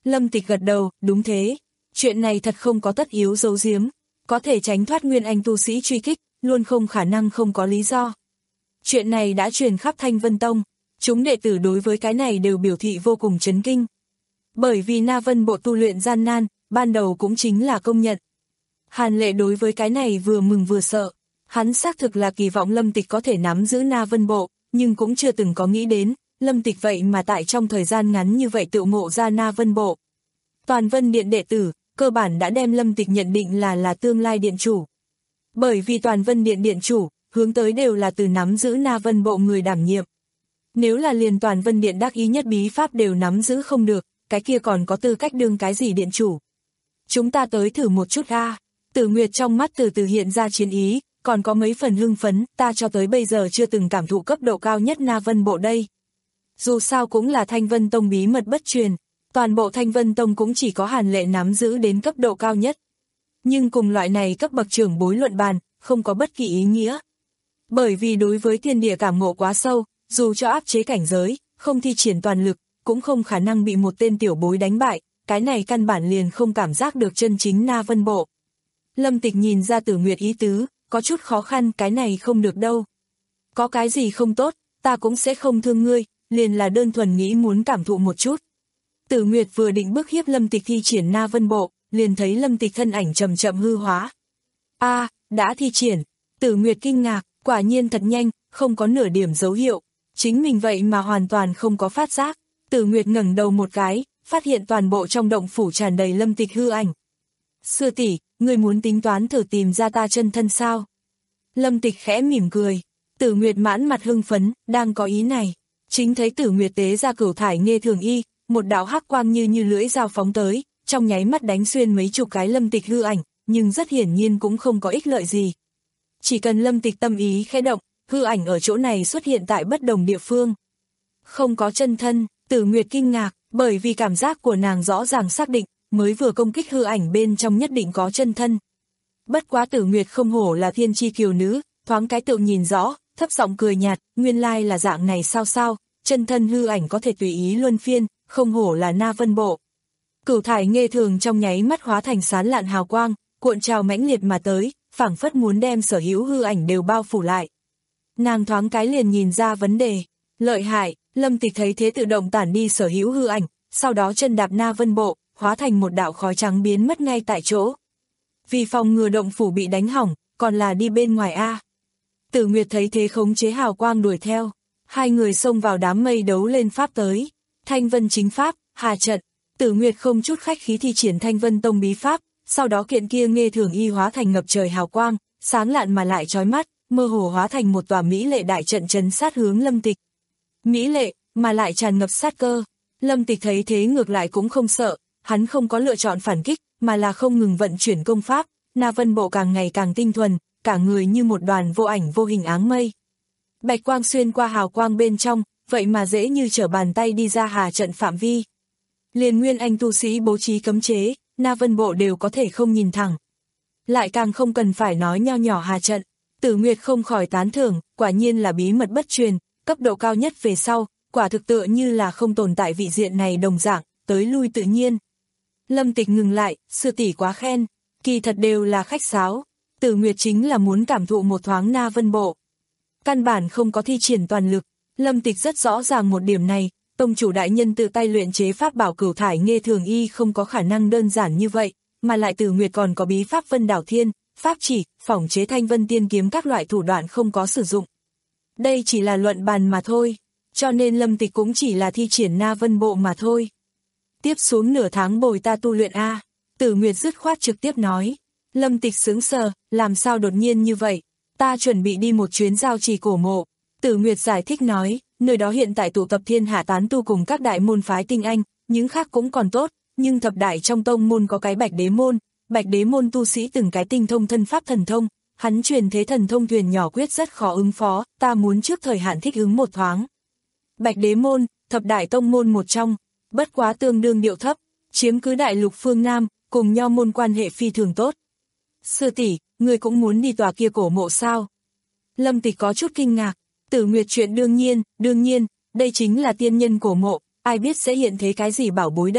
Lâm Tịch gật đầu, đúng thế. Chuyện này thật không có tất yếu giấu giếm. Có thể tránh thoát nguyên anh tu sĩ truy kích, luôn không khả năng không có lý do. Chuyện này đã truyền khắp Thanh Vân Tông. Chúng đệ tử đối với cái này đều biểu thị vô cùng chấn kinh. Bởi vì Na Vân Bộ tu luyện gian nan, ban đầu cũng chính là công nhận. Hàn Lệ đối với cái này vừa mừng vừa sợ. Hắn xác thực là kỳ vọng Lâm Tịch có thể nắm giữ Na Vân Bộ, nhưng cũng chưa từng có nghĩ đến, Lâm Tịch vậy mà tại trong thời gian ngắn như vậy tự ngộ ra Na Vân Bộ. Toàn Vân Điện đệ tử, cơ bản đã đem Lâm Tịch nhận định là là tương lai điện chủ. Bởi vì Toàn Vân Điện điện chủ, hướng tới đều là từ nắm giữ Na Vân Bộ người đảm nhiệm. Nếu là liền Toàn Vân Điện đắc ý nhất bí pháp đều nắm giữ không được, cái kia còn có tư cách đương cái gì điện chủ. Chúng ta tới thử một chút a. Tử Nguyệt trong mắt từ từ hiện ra chiến ý, còn có mấy phần hưng phấn, ta cho tới bây giờ chưa từng cảm thụ cấp độ cao nhất Na Vân Bộ đây. Dù sao cũng là Thanh Vân Tông bí mật bất truyền, toàn bộ Thanh Vân Tông cũng chỉ có Hàn Lệ nắm giữ đến cấp độ cao nhất. Nhưng cùng loại này cấp bậc trưởng bối luận bàn, không có bất kỳ ý nghĩa. Bởi vì đối với thiên địa cảm ngộ quá sâu, dù cho áp chế cảnh giới, không thi triển toàn lực, cũng không khả năng bị một tên tiểu bối đánh bại, cái này căn bản liền không cảm giác được chân chính Na Vân Bộ. Lâm Tịch nhìn ra Tử Nguyệt ý tứ, có chút khó khăn, cái này không được đâu. Có cái gì không tốt, ta cũng sẽ không thương ngươi, liền là đơn thuần nghĩ muốn cảm thụ một chút. Tử Nguyệt vừa định bức hiếp Lâm Tịch thi triển Na Vân Bộ, liền thấy Lâm Tịch thân ảnh chậm chậm hư hóa. A, đã thi triển. Tử Nguyệt kinh ngạc, quả nhiên thật nhanh, không có nửa điểm dấu hiệu. Chính mình vậy mà hoàn toàn không có phát giác. Tử Nguyệt ngẩng đầu một cái, phát hiện toàn bộ trong động phủ tràn đầy Lâm Tịch hư ảnh. Sư tỷ, ngươi muốn tính toán thử tìm ra ta chân thân sao? Lâm Tịch khẽ mỉm cười. Tử Nguyệt mãn mặt hưng phấn, đang có ý này. Chính thấy Tử Nguyệt tế ra cửu thải nghê thường y, một đạo hắc quang như như lưỡi dao phóng tới, trong nháy mắt đánh xuyên mấy chục cái Lâm Tịch hư ảnh, nhưng rất hiển nhiên cũng không có ích lợi gì. Chỉ cần Lâm Tịch tâm ý khẽ động, hư ảnh ở chỗ này xuất hiện tại bất đồng địa phương. Không có chân thân, Tử Nguyệt kinh ngạc, bởi vì cảm giác của nàng rõ ràng xác định, mới vừa công kích hư ảnh bên trong nhất định có chân thân. Bất quá Tử Nguyệt không hổ là thiên chi kiều nữ, thoáng cái tự nhìn rõ, thấp giọng cười nhạt, nguyên lai là dạng này sao sao, chân thân hư ảnh có thể tùy ý luân phiên, không hổ là Na Vân Bộ. Cửu thải nghê thường trong nháy mắt hóa thành sán lạn hào quang, cuộn trào mãnh liệt mà tới, phảng phất muốn đem sở hữu hư ảnh đều bao phủ lại. Nàng thoáng cái liền nhìn ra vấn đề, lợi hại, Lâm Tịch thấy thế tự động tản đi sở hữu hư ảnh, sau đó chân đạp Na Vân Bộ, hóa thành một đạo khói trắng biến mất ngay tại chỗ. Vì phòng ngừa động phủ bị đánh hỏng, còn là đi bên ngoài a. Tử Nguyệt thấy thế khống chế hào quang đuổi theo, hai người xông vào đám mây đấu lên pháp tới. Thanh Vân chính pháp, hà trận. Tử Nguyệt không chút khách khí thi triển Thanh Vân Tông bí pháp, sau đó kiện kia nghê thường y hóa thành ngập trời hào quang, sáng lạn mà lại chói mắt, mơ hồ hóa thành một tòa mỹ lệ đại trận trấn sát hướng Lâm Tịch. Mỹ lệ, mà lại tràn ngập sát cơ. Lâm Tịch thấy thế ngược lại cũng không sợ, hắn không có lựa chọn phản kích, mà là không ngừng vận chuyển công pháp, Na Vân Bộ càng ngày càng tinh thuần, cả người như một đoàn vô ảnh vô hình áng mây. Bạch quang xuyên qua hào quang bên trong, vậy mà dễ như trở bàn tay đi ra hà trận phạm vi. Liền nguyên anh tu sĩ bố trí cấm chế, Na Vân Bộ đều có thể không nhìn thẳng. Lại càng không cần phải nói nho nhỏ hà trận. Tử Nguyệt không khỏi tán thưởng, quả nhiên là bí mật bất truyền, cấp độ cao nhất về sau, quả thực tựa như là không tồn tại vị diện này đồng dạng, tới lui tự nhiên. Lâm Tịch ngừng lại, sư tỷ quá khen, kỳ thật đều là khách sáo. Tử Nguyệt chính là muốn cảm thụ một thoáng Na Vân Bộ. Căn bản không có thi triển toàn lực, Lâm Tịch rất rõ ràng một điểm này, tông chủ đại nhân tự tay luyện chế pháp bảo cửu thải nghê thường y không có khả năng đơn giản như vậy, mà lại Tử Nguyệt còn có bí pháp Vân Đảo Thiên, pháp chỉ, phỏng chế Thanh Vân Tiên kiếm các loại thủ đoạn không có sử dụng. Đây chỉ là luận bàn mà thôi, cho nên Lâm Tịch cũng chỉ là thi triển Na Vân Bộ mà thôi. Tiếp xuống nửa tháng bồi ta tu luyện a. Tử Nguyệt dứt khoát trực tiếp nói. Lâm Tịch sững sờ, làm sao đột nhiên như vậy? Ta chuẩn bị đi một chuyến giao trì cổ mộ. Tử Nguyệt giải thích nói, nơi đó hiện tại tụ tập thiên hạ tán tu cùng các đại môn phái tinh anh, những khác cũng còn tốt, nhưng thập đại trong tông môn có cái Bạch Đế môn, Bạch Đế môn tu sĩ từng cái tinh thông thân pháp thần thông, hắn truyền thế thần thông thuyền nhỏ quyết rất khó ứng phó, ta muốn trước thời hạn thích ứng một thoáng. Bạch Đế môn, thập đại tông môn một trong, bất quá tương đương điệu thấp, chiếm cứ đại lục phương Nam, cùng nho môn quan hệ phi thường tốt. Sư tỷ, người cũng muốn đi tòa kia cổ mộ sao? Lâm Tịch có chút kinh ngạc. Tử Nguyệt chuyện đương nhiên, đương nhiên, đây chính là tiên nhân cổ mộ, ai biết sẽ hiện thế cái gì bảo bối đây,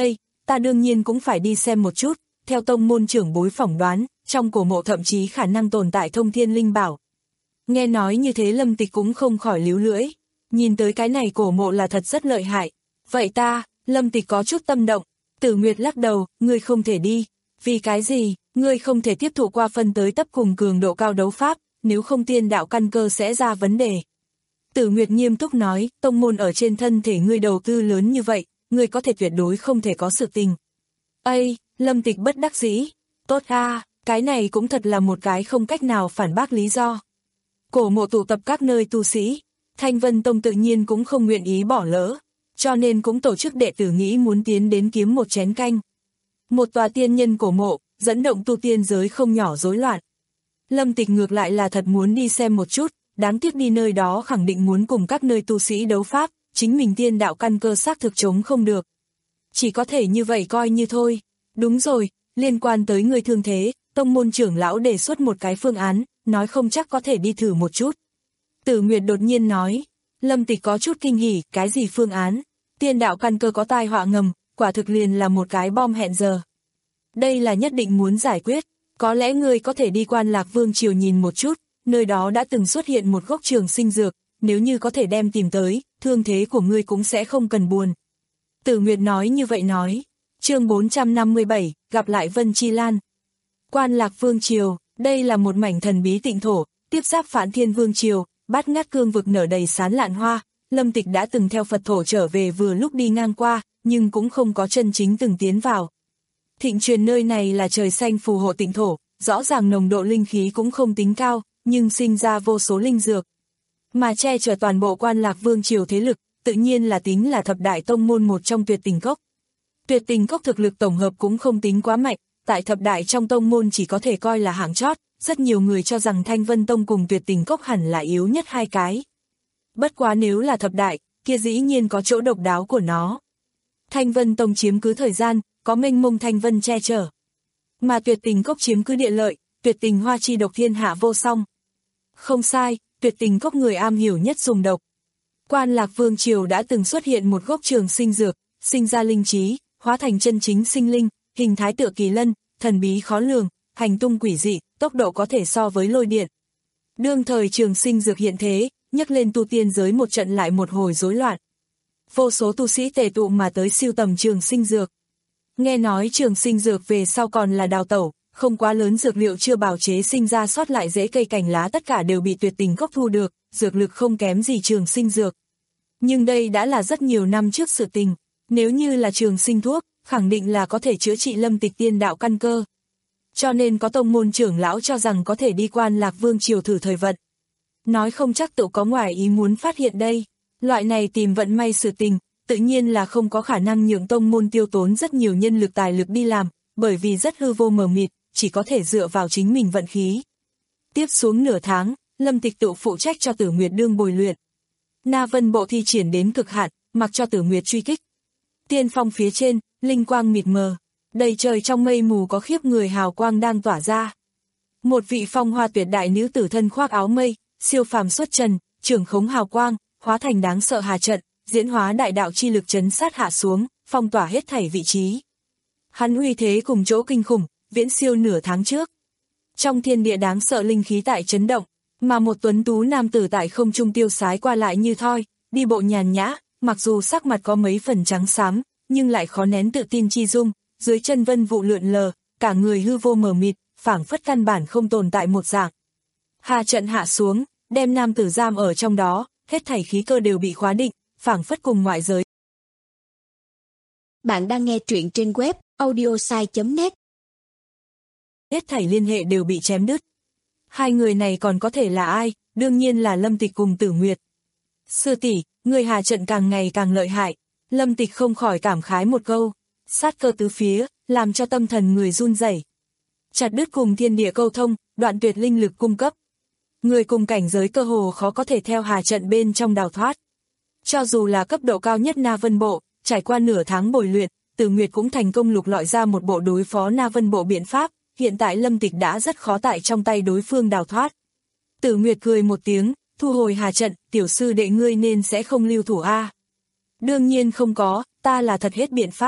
ta đương nhiên cũng phải đi xem một chút, theo tông môn trưởng bối phỏng đoán, trong cổ mộ thậm chí khả năng tồn tại thông thiên linh bảo. Nghe nói như thế Lâm Tịch cũng không khỏi líu lưỡi, nhìn tới cái này cổ mộ là thật rất lợi hại. Vậy ta, Lâm Tịch có chút tâm động, Tử Nguyệt lắc đầu, ngươi không thể đi. Vì cái gì, ngươi không thể tiếp thụ qua phân tới tấp cùng cường độ cao đấu pháp, nếu không tiên đạo căn cơ sẽ ra vấn đề. Tử Nguyệt nghiêm túc nói, tông môn ở trên thân thể ngươi đầu tư lớn như vậy, ngươi có thể tuyệt đối không thể có sự tình. Ây, Lâm Tịch bất đắc dĩ, tốt a, cái này cũng thật là một cái không cách nào phản bác lý do. Cổ mộ tụ tập các nơi tu sĩ, Thanh Vân Tông tự nhiên cũng không nguyện ý bỏ lỡ, cho nên cũng tổ chức đệ tử nghĩ muốn tiến đến kiếm một chén canh. Một tòa tiên nhân cổ mộ, dẫn động tu tiên giới không nhỏ rối loạn. Lâm Tịch ngược lại là thật muốn đi xem một chút, đáng tiếc đi nơi đó khẳng định muốn cùng các nơi tu sĩ đấu pháp, chính mình tiên đạo căn cơ xác thực chống không được. Chỉ có thể như vậy coi như thôi. Đúng rồi, liên quan tới người thương thế, tông môn trưởng lão đề xuất một cái phương án, nói không chắc có thể đi thử một chút. Tử Nguyệt đột nhiên nói, Lâm Tịch có chút kinh hỉ, cái gì phương án? Tiên đạo căn cơ có tai họa ngầm, quả thực liền là một cái bom hẹn giờ. Đây là nhất định muốn giải quyết, có lẽ ngươi có thể đi Quan Lạc Vương triều nhìn một chút, nơi đó đã từng xuất hiện một gốc trường sinh dược, nếu như có thể đem tìm tới, thương thế của ngươi cũng sẽ không cần buồn. Tử Nguyệt nói như vậy nói. Chương bốn trăm năm mươi bảy, gặp lại Vân Chi Lan. Quan Lạc Vương triều, đây là một mảnh thần bí tịnh thổ, tiếp giáp Phản Thiên Vương triều, Bát Ngát cương vực nở đầy sán lạn hoa. Lâm Tịch đã từng theo Phật thổ trở về vừa lúc đi ngang qua, nhưng cũng không có chân chính từng tiến vào. Thịnh truyền nơi này là trời xanh phù hộ tịnh thổ, rõ ràng nồng độ linh khí cũng không tính cao, nhưng sinh ra vô số linh dược. Mà che chở toàn bộ Quan Lạc Vương triều thế lực, tự nhiên là tính là thập đại tông môn một trong Tuyệt Tình Cốc. Tuyệt Tình Cốc thực lực tổng hợp cũng không tính quá mạnh, tại thập đại trong tông môn chỉ có thể coi là hạng chót, rất nhiều người cho rằng Thanh Vân Tông cùng Tuyệt Tình Cốc hẳn là yếu nhất hai cái. Bất quá nếu là thập đại, kia dĩ nhiên có chỗ độc đáo của nó. Thanh Vân Tông chiếm cứ thời gian, có mênh mông thanh vân che chở. Mà Tuyệt Tình Cốc chiếm cứ địa lợi, tuyệt tình hoa chi độc thiên hạ vô song. Không sai, Tuyệt Tình Cốc người am hiểu nhất dùng độc. Quan Lạc Vương triều đã từng xuất hiện một gốc trường sinh dược, sinh ra linh trí, hóa thành chân chính sinh linh, hình thái tựa kỳ lân, thần bí khó lường, hành tung quỷ dị, tốc độ có thể so với lôi điện. Đương thời trường sinh dược hiện thế, nhấc lên tu tiên giới một trận lại một hồi rối loạn. Vô số tu sĩ tề tụ mà tới siêu tầm trường sinh dược. Nghe nói trường sinh dược về sau còn là đào tẩu, không quá lớn dược liệu chưa bào chế sinh ra sót lại rễ cây cành lá tất cả đều bị Tuyệt Tình Cốc thu được, dược lực không kém gì trường sinh dược. Nhưng đây đã là rất nhiều năm trước sự tình, nếu như là trường sinh thuốc, khẳng định là có thể chữa trị Lâm Tịch tiên đạo căn cơ. Cho nên có tông môn trưởng lão cho rằng có thể đi Quan Lạc Vương triều thử thời vận. Nói không chắc tự có ngoài ý muốn phát hiện đây, loại này tìm vận may sự tình, tự nhiên là không có khả năng nhượng tông môn tiêu tốn rất nhiều nhân lực tài lực đi làm, bởi vì rất hư vô mờ mịt, chỉ có thể dựa vào chính mình vận khí. Tiếp xuống nửa tháng, Lâm Tịch tự phụ trách cho Tử Nguyệt đương bồi luyện. Na Vân bộ thi triển đến cực hạn, mặc cho Tử Nguyệt truy kích. Tiên phong phía trên, linh quang mịt mờ, đầy trời trong mây mù có khiếp người hào quang đang tỏa ra. Một vị phong hoa tuyệt đại nữ tử thân khoác áo mây, siêu phàm xuất trần, trưởng khống hào quang, hóa thành đáng sợ hà trận, diễn hóa đại đạo chi lực chấn sát hạ xuống, phong tỏa hết thảy vị trí. Hắn uy thế cùng chỗ kinh khủng, viễn siêu nửa tháng trước. Trong thiên địa đáng sợ linh khí tại chấn động, mà một tuấn tú nam tử tại không trung tiêu sái qua lại như thoi, đi bộ nhàn nhã, mặc dù sắc mặt có mấy phần trắng xám, nhưng lại khó nén tự tin chi dung, dưới chân vân vụ lượn lờ, cả người hư vô mờ mịt, phảng phất căn bản không tồn tại một dạng. Hà trận hạ xuống, đem nam tử giam ở trong đó, hết thảy khí cơ đều bị khóa định, phảng phất cùng ngoại giới. Bạn đang nghe truyện trên web audiosai chấm net. Hết thảy liên hệ đều bị chém đứt. Hai người này còn có thể là ai? Đương nhiên là Lâm Tịch cùng Tử Nguyệt. Sư tỷ, người hà trận càng ngày càng lợi hại. Lâm Tịch không khỏi cảm khái một câu. Sát cơ tứ phía, làm cho tâm thần người run rẩy. Chặt đứt cùng thiên địa câu thông, đoạn tuyệt linh lực cung cấp. Người cùng cảnh giới cơ hồ khó có thể theo hà trận bên trong đào thoát. Cho dù là cấp độ cao nhất Na Vân Bộ, trải qua nửa tháng bồi luyện, Tử Nguyệt cũng thành công lục lọi ra một bộ đối phó Na Vân Bộ biện pháp, hiện tại Lâm Tịch đã rất khó tại trong tay đối phương đào thoát. Tử Nguyệt cười một tiếng, thu hồi hà trận, tiểu sư đệ ngươi nên sẽ không lưu thủ a. Đương nhiên không có, ta là thật hết biện pháp.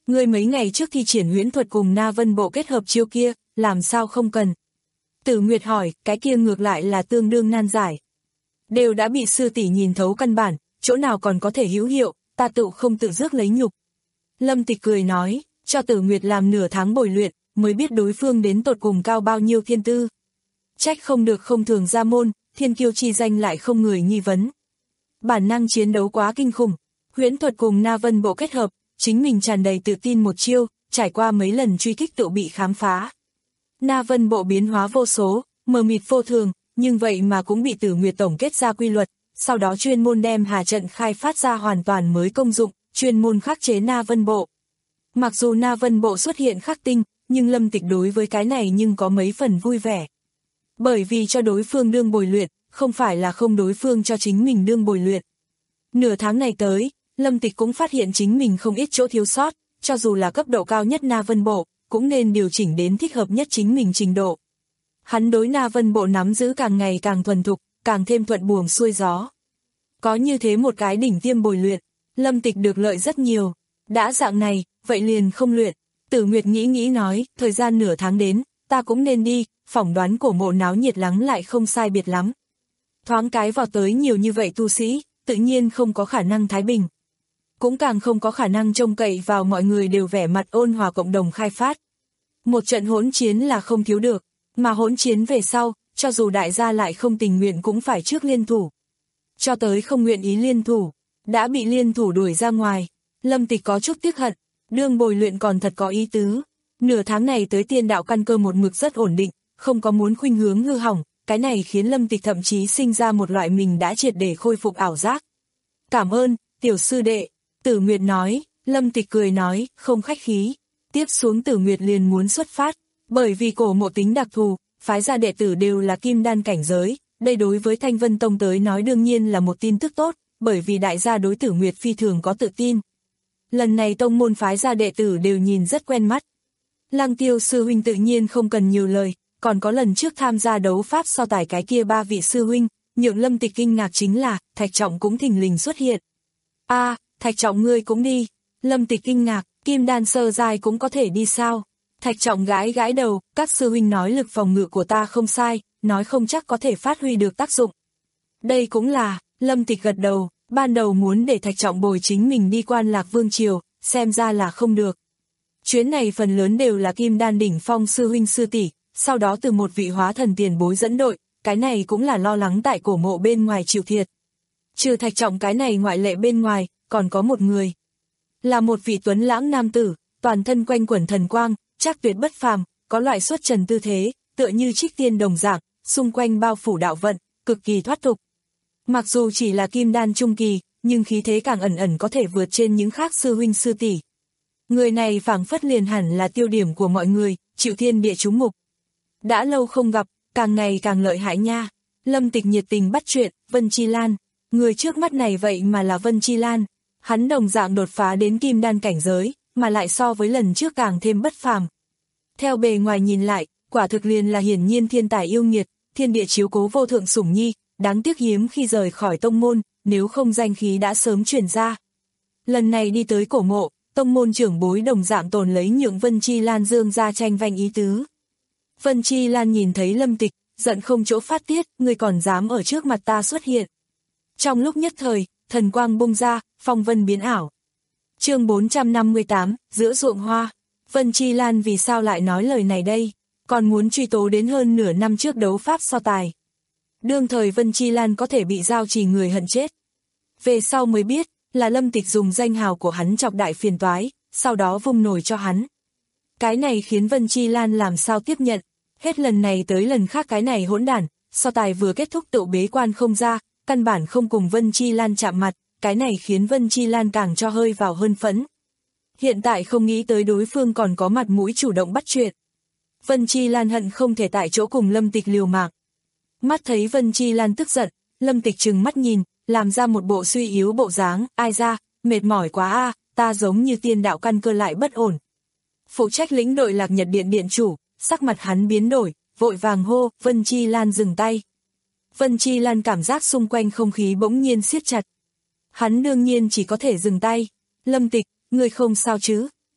ngươi mấy ngày trước thi triển huyễn thuật cùng Na Vân Bộ kết hợp chiêu kia, làm sao không cần? Tử Nguyệt hỏi, cái kia ngược lại là tương đương nan giải. Đều đã bị sư tỷ nhìn thấu căn bản, chỗ nào còn có thể hữu hiệu, ta tự không tự rước lấy nhục. Lâm Tịch cười nói, cho Tử Nguyệt làm nửa tháng bồi luyện, mới biết đối phương đến tột cùng cao bao nhiêu thiên tư. Trách không được không thường ra môn, thiên kiêu chi danh lại không người nghi vấn. Bản năng chiến đấu quá kinh khủng, huyễn thuật cùng Na Vân Bộ kết hợp, chính mình tràn đầy tự tin một chiêu, trải qua mấy lần truy kích tự bị khám phá. Na Vân Bộ biến hóa vô số, mờ mịt vô thường, nhưng vậy mà cũng bị Tử Nguyệt tổng kết ra quy luật, sau đó chuyên môn đem Hà trận khai phát ra hoàn toàn mới công dụng, chuyên môn khắc chế Na Vân Bộ. Mặc dù Na Vân Bộ xuất hiện khắc tinh, nhưng Lâm Tịch đối với cái này nhưng có mấy phần vui vẻ. Bởi vì cho đối phương đương bồi luyện, không phải là không đối phương cho chính mình đương bồi luyện. Nửa tháng này tới, Lâm Tịch cũng phát hiện chính mình không ít chỗ thiếu sót, cho dù là cấp độ cao nhất Na Vân Bộ, cũng nên điều chỉnh đến thích hợp nhất chính mình trình độ. Hắn đối Na Vân Bộ nắm giữ càng ngày càng thuần thục, càng thêm thuận buồm xuôi gió. Có như thế một cái đỉnh tiêm bồi luyện, Lâm Tịch được lợi rất nhiều. Đã dạng này, vậy liền không luyện. Tử Nguyệt nghĩ nghĩ nói, thời gian nửa tháng đến, ta cũng nên đi, phỏng đoán cổ mộ náo nhiệt lắng lại không sai biệt lắm. Thoáng cái vào tới nhiều như vậy tu sĩ, tự nhiên không có khả năng thái bình. Cũng càng không có khả năng trông cậy vào mọi người đều vẻ mặt ôn hòa cộng đồng khai phát. Một trận hỗn chiến là không thiếu được, mà hỗn chiến về sau, cho dù đại gia lại không tình nguyện cũng phải trước liên thủ. Cho tới không nguyện ý liên thủ, đã bị liên thủ đuổi ra ngoài. Lâm Tịch có chút tiếc hận, đương bồi luyện còn thật có ý tứ. Nửa tháng này tới tiên đạo căn cơ một mực rất ổn định, không có muốn khuynh hướng hư hỏng, cái này khiến Lâm Tịch thậm chí sinh ra một loại mình đã triệt để khôi phục ảo giác. Cảm ơn, tiểu sư đệ, Tử Nguyệt nói. Lâm Tịch cười nói, không khách khí. Tiếp xuống Tử Nguyệt liền muốn xuất phát, bởi vì cổ mộ tính đặc thù, phái gia đệ tử đều là kim đan cảnh giới, đây đối với Thanh Vân Tông tới nói đương nhiên là một tin tức tốt, bởi vì đại gia đối Tử Nguyệt phi thường có tự tin. Lần này tông môn phái gia đệ tử đều nhìn rất quen mắt. Lăng Tiêu sư huynh tự nhiên không cần nhiều lời, còn có lần trước tham gia đấu pháp so tài cái kia ba vị sư huynh, nhượng Lâm Tịch kinh ngạc chính là, Thạch Trọng cũng thình lình xuất hiện. A, à, Thạch Trọng ngươi cũng đi. Lâm Tịch kinh ngạc, kim đan sơ giai cũng có thể đi sao? Thạch Trọng gãi gãi đầu, các sư huynh nói lực phòng ngự của ta không sai, nói không chắc có thể phát huy được tác dụng. Đây cũng là, Lâm Tịch gật đầu, ban đầu muốn để Thạch Trọng bồi chính mình đi Quan Lạc Vương triều, xem ra là không được. Chuyến này phần lớn đều là kim đan đỉnh phong sư huynh sư tỷ, sau đó từ một vị hóa thần tiền bối dẫn đội, cái này cũng là lo lắng tại cổ mộ bên ngoài chịu thiệt. Trừ Thạch Trọng cái này ngoại lệ bên ngoài, còn có một người. Là một vị tuấn lãng nam tử, toàn thân quanh quẩn thần quang, chắc tuyệt bất phàm, có loại xuất trần tư thế, tựa như trích tiên đồng dạng, xung quanh bao phủ đạo vận, cực kỳ thoát tục. Mặc dù chỉ là kim đan trung kỳ, nhưng khí thế càng ẩn ẩn có thể vượt trên những khác sư huynh sư tỷ. Người này phảng phất liền hẳn là tiêu điểm của mọi người, chịu thiên địa chú mục. Đã lâu không gặp, càng ngày càng lợi hại nha. Lâm Tịch nhiệt tình bắt chuyện, Vân Chi Lan. Người trước mắt này vậy mà là Vân Chi Lan. Hắn đồng dạng đột phá đến kim đan cảnh giới, mà lại so với lần trước càng thêm bất phàm. Theo bề ngoài nhìn lại, quả thực liền là hiển nhiên thiên tài yêu nghiệt, thiên địa chiếu cố vô thượng sủng nhi, đáng tiếc hiếm khi rời khỏi tông môn, nếu không danh khí đã sớm truyền ra. Lần này đi tới cổ mộ, tông môn trưởng bối đồng dạng tồn lấy nhượng Vân Chi Lan dương ra tranh vanh ý tứ. Vân Chi Lan nhìn thấy Lâm Tịch, giận không chỗ phát tiết, ngươi còn dám ở trước mặt ta xuất hiện. Trong lúc nhất thời, thần quang bung ra, phong vân biến ảo. Chương bốn trăm năm mươi tám, giữa ruộng hoa. Vân Chi Lan vì sao lại nói lời này đây? Còn muốn truy tố đến hơn nửa năm trước đấu pháp so tài. Đương thời Vân Chi Lan có thể bị giao trì người hận chết. Về sau mới biết, là Lâm Tịch dùng danh hào của hắn chọc đại phiền toái, sau đó vung nổi cho hắn. Cái này khiến Vân Chi Lan làm sao tiếp nhận, hết lần này tới lần khác cái này hỗn đản, so tài vừa kết thúc tự bế quan không ra, căn bản không cùng Vân Chi Lan chạm mặt, cái này khiến Vân Chi Lan càng cho hơi vào hơn phẫn. Hiện tại không nghĩ tới đối phương còn có mặt mũi chủ động bắt chuyện. Vân Chi Lan hận không thể tại chỗ cùng Lâm Tịch liều mạng. Mắt thấy Vân Chi Lan tức giận, Lâm Tịch trừng mắt nhìn, làm ra một bộ suy yếu bộ dáng, ai ra, mệt mỏi quá a, à, ta giống như tiên đạo căn cơ lại bất ổn. Phụ trách lĩnh đội Lạc Nhật Điện điện chủ, sắc mặt hắn biến đổi, vội vàng hô, Vân Chi Lan dừng tay. Vân Chi Lan cảm giác xung quanh không khí bỗng nhiên siết chặt. Hắn đương nhiên chỉ có thể dừng tay. Lâm Tịch, ngươi không sao chứ?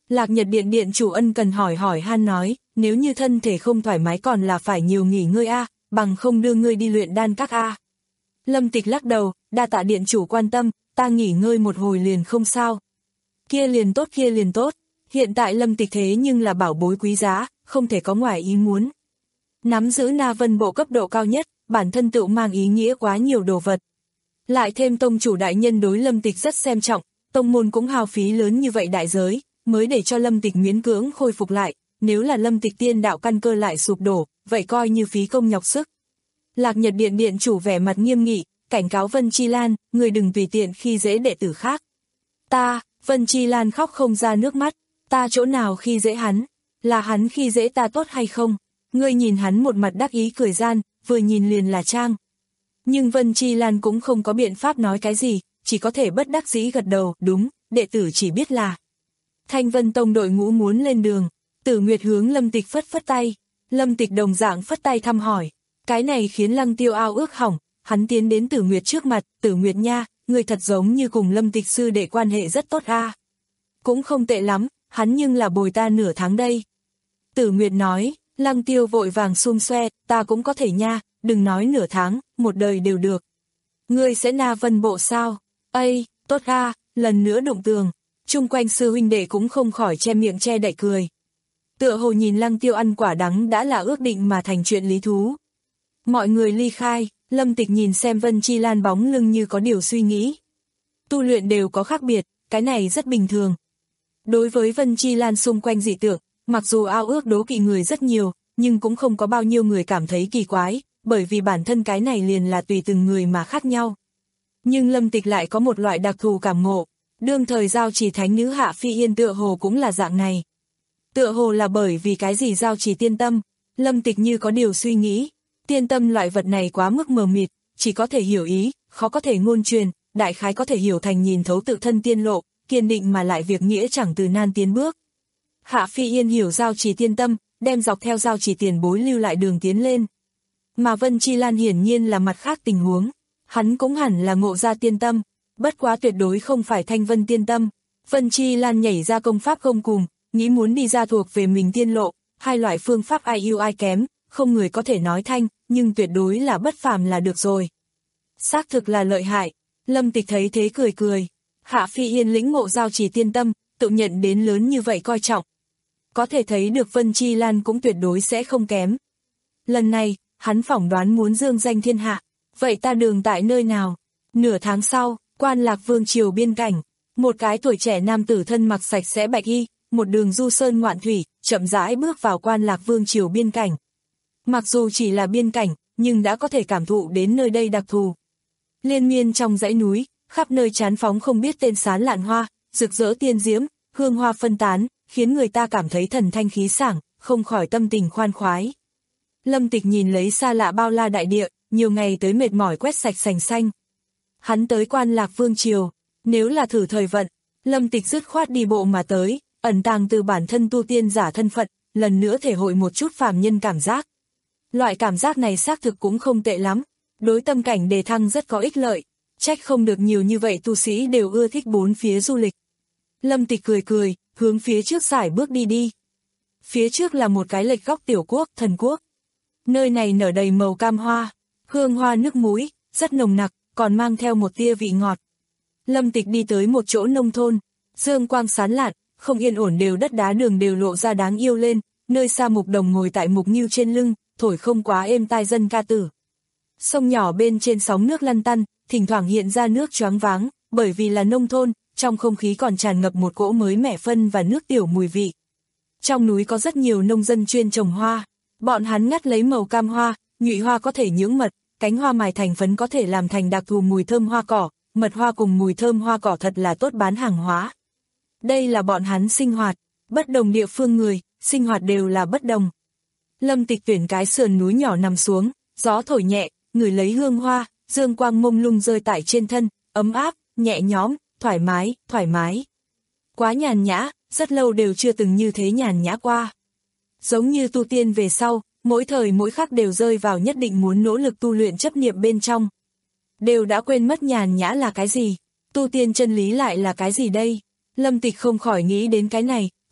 Lạc Nhật Điện điện chủ ân cần hỏi hỏi han nói, nếu như thân thể không thoải mái còn là phải nhiều nghỉ ngơi a, bằng không đưa ngươi đi luyện đan các a. Lâm Tịch lắc đầu, đa tạ điện chủ quan tâm, ta nghỉ ngơi một hồi liền không sao. Kia liền tốt kia liền tốt, hiện tại Lâm Tịch thế nhưng là bảo bối quý giá, không thể có ngoài ý muốn. Nắm giữ Na Vân bộ cấp độ cao nhất, bản thân tự mang ý nghĩa quá nhiều đồ vật. Lại thêm tông chủ đại nhân đối Lâm Tịch rất xem trọng, tông môn cũng hao phí lớn như vậy đại giới, mới để cho Lâm Tịch miễn cưỡng khôi phục lại, nếu là Lâm Tịch tiên đạo căn cơ lại sụp đổ, vậy coi như phí công nhọc sức. Lạc Nhật Điện điện chủ vẻ mặt nghiêm nghị, cảnh cáo Vân Chi Lan, người đừng tùy tiện khi dễ đệ tử khác. Ta, Vân Chi Lan khóc không ra nước mắt, ta chỗ nào khi dễ hắn, là hắn khi dễ ta tốt hay không? Ngươi nhìn hắn một mặt đắc ý cười gian, vừa nhìn liền là trang. Nhưng Vân Chi Lan cũng không có biện pháp nói cái gì, chỉ có thể bất đắc dĩ gật đầu, đúng, đệ tử chỉ biết là Thanh Vân Tông đội ngũ muốn lên đường. Tử Nguyệt hướng Lâm Tịch phất phất tay, Lâm Tịch đồng dạng phất tay thăm hỏi, cái này khiến Lăng Tiêu ao ước hỏng, hắn tiến đến Tử Nguyệt trước mặt, Tử Nguyệt nha, người thật giống như cùng Lâm Tịch sư đệ quan hệ rất tốt a. Cũng không tệ lắm, hắn nhưng là bồi ta nửa tháng đây. Tử Nguyệt nói, Lăng Tiêu vội vàng xum xoe, ta cũng có thể nha, đừng nói nửa tháng, một đời đều được. Ngươi sẽ Na Vân bộ sao? Ây, tốt a, lần nữa đụng tường, chung quanh sư huynh đệ cũng không khỏi che miệng che đậy cười. Tựa hồ nhìn Lăng Tiêu ăn quả đắng đã là ước định mà thành chuyện lý thú. Mọi người ly khai, Lâm Tịch nhìn xem Vân Chi Lan bóng lưng như có điều suy nghĩ. Tu luyện đều có khác biệt, cái này rất bình thường. Đối với Vân Chi Lan xung quanh dị tượng, mặc dù ao ước đố kỵ người rất nhiều, nhưng cũng không có bao nhiêu người cảm thấy kỳ quái, bởi vì bản thân cái này liền là tùy từng người mà khác nhau. Nhưng Lâm Tịch lại có một loại đặc thù cảm ngộ, đương thời giao trì thánh nữ Hạ Phi Yên tựa hồ cũng là dạng này. Tựa hồ là bởi vì cái gì giao trì tiên tâm, Lâm Tịch như có điều suy nghĩ, tiên tâm loại vật này quá mức mờ mịt, chỉ có thể hiểu ý, khó có thể ngôn truyền, đại khái có thể hiểu thành nhìn thấu tự thân tiên lộ, kiên định mà lại việc nghĩa chẳng từ nan tiến bước. Hạ Phi Yên hiểu giao trì tiên tâm, đem dọc theo giao trì tiền bối lưu lại đường tiến lên. Mà Vân Chi Lan hiển nhiên là mặt khác tình huống, hắn cũng hẳn là ngộ ra tiên tâm, bất quá tuyệt đối không phải Thanh Vân tiên tâm. Vân Chi Lan nhảy ra công pháp không cùng, nghĩ muốn đi ra thuộc về mình tiên lộ, hai loại phương pháp ai ưu ai kém, không người có thể nói thanh, nhưng tuyệt đối là bất phàm là được rồi. Xác thực là lợi hại, Lâm Tịch thấy thế cười cười, Hạ Phi Yên lĩnh ngộ giao trì tiên tâm, tự nhận đến lớn như vậy coi trọng. Có thể thấy được Vân Chi Lan cũng tuyệt đối sẽ không kém. Lần này, hắn phỏng đoán muốn dương danh thiên hạ, vậy ta đường tại nơi nào? Nửa tháng sau, Quan Lạc Vương triều biên cảnh, một cái tuổi trẻ nam tử thân mặc sạch sẽ bạch y, một đường du sơn ngoạn thủy, chậm rãi bước vào Quan Lạc Vương triều biên cảnh. Mặc dù chỉ là biên cảnh, nhưng đã có thể cảm thụ đến nơi đây đặc thù. Liên miên trong dãy núi, khắp nơi chán phóng không biết tên sán lạn hoa, rực rỡ tiên diễm, hương hoa phân tán, khiến người ta cảm thấy thần thanh khí sảng, không khỏi tâm tình khoan khoái. Lâm Tịch nhìn lấy xa lạ bao la đại địa, nhiều ngày tới mệt mỏi quét sạch sành xanh. Hắn tới Quan Lạc Vương triều, nếu là thử thời vận, Lâm Tịch dứt khoát đi bộ mà tới, ẩn tàng từ bản thân tu tiên giả thân phận, lần nữa thể hội một chút phàm nhân cảm giác. Loại cảm giác này xác thực cũng không tệ lắm, đối tâm cảnh đề thăng rất có ích lợi, trách không được nhiều như vậy tu sĩ đều ưa thích bốn phía du lịch. Lâm Tịch cười cười, hướng phía trước sải bước đi đi. Phía trước là một cái lệch góc tiểu quốc, Thần Quốc. Nơi này nở đầy màu cam hoa, hương hoa nước muối, rất nồng nặc, còn mang theo một tia vị ngọt. Lâm Tịch đi tới một chỗ nông thôn, dương quang sáng lạn, không yên ổn đều đất đá đường đều lộ ra đáng yêu lên, nơi xa Mục Đồng ngồi tại Mục Ngưu trên lưng, thổi không quá êm tai dân ca tử. Sông nhỏ bên trên sóng nước lăn tăn, thỉnh thoảng hiện ra nước choáng váng, bởi vì là nông thôn, trong không khí còn tràn ngập một cỗ mới mẻ phân và nước tiểu mùi vị. Trong núi có rất nhiều nông dân chuyên trồng hoa, bọn hắn ngắt lấy màu cam hoa, nhụy hoa có thể nhưỡng mật, cánh hoa mài thành phấn có thể làm thành đặc thù mùi thơm hoa cỏ, mật hoa cùng mùi thơm hoa cỏ thật là tốt bán hàng hóa. Đây là bọn hắn sinh hoạt, bất đồng địa phương người, sinh hoạt đều là bất đồng. Lâm Tịch tuyển cái sườn núi nhỏ nằm xuống, gió thổi nhẹ, ngửi lấy hương hoa, dương quang mông lung rơi tại trên thân, ấm áp, nhẹ nhõm, thoải mái, thoải mái. Quá nhàn nhã, rất lâu đều chưa từng như thế nhàn nhã qua. Giống như tu tiên về sau, mỗi thời mỗi khắc đều rơi vào nhất định muốn nỗ lực tu luyện chấp niệm bên trong. Đều đã quên mất nhàn nhã là cái gì, tu tiên chân lý lại là cái gì đây? Lâm Tịch không khỏi nghĩ đến cái này,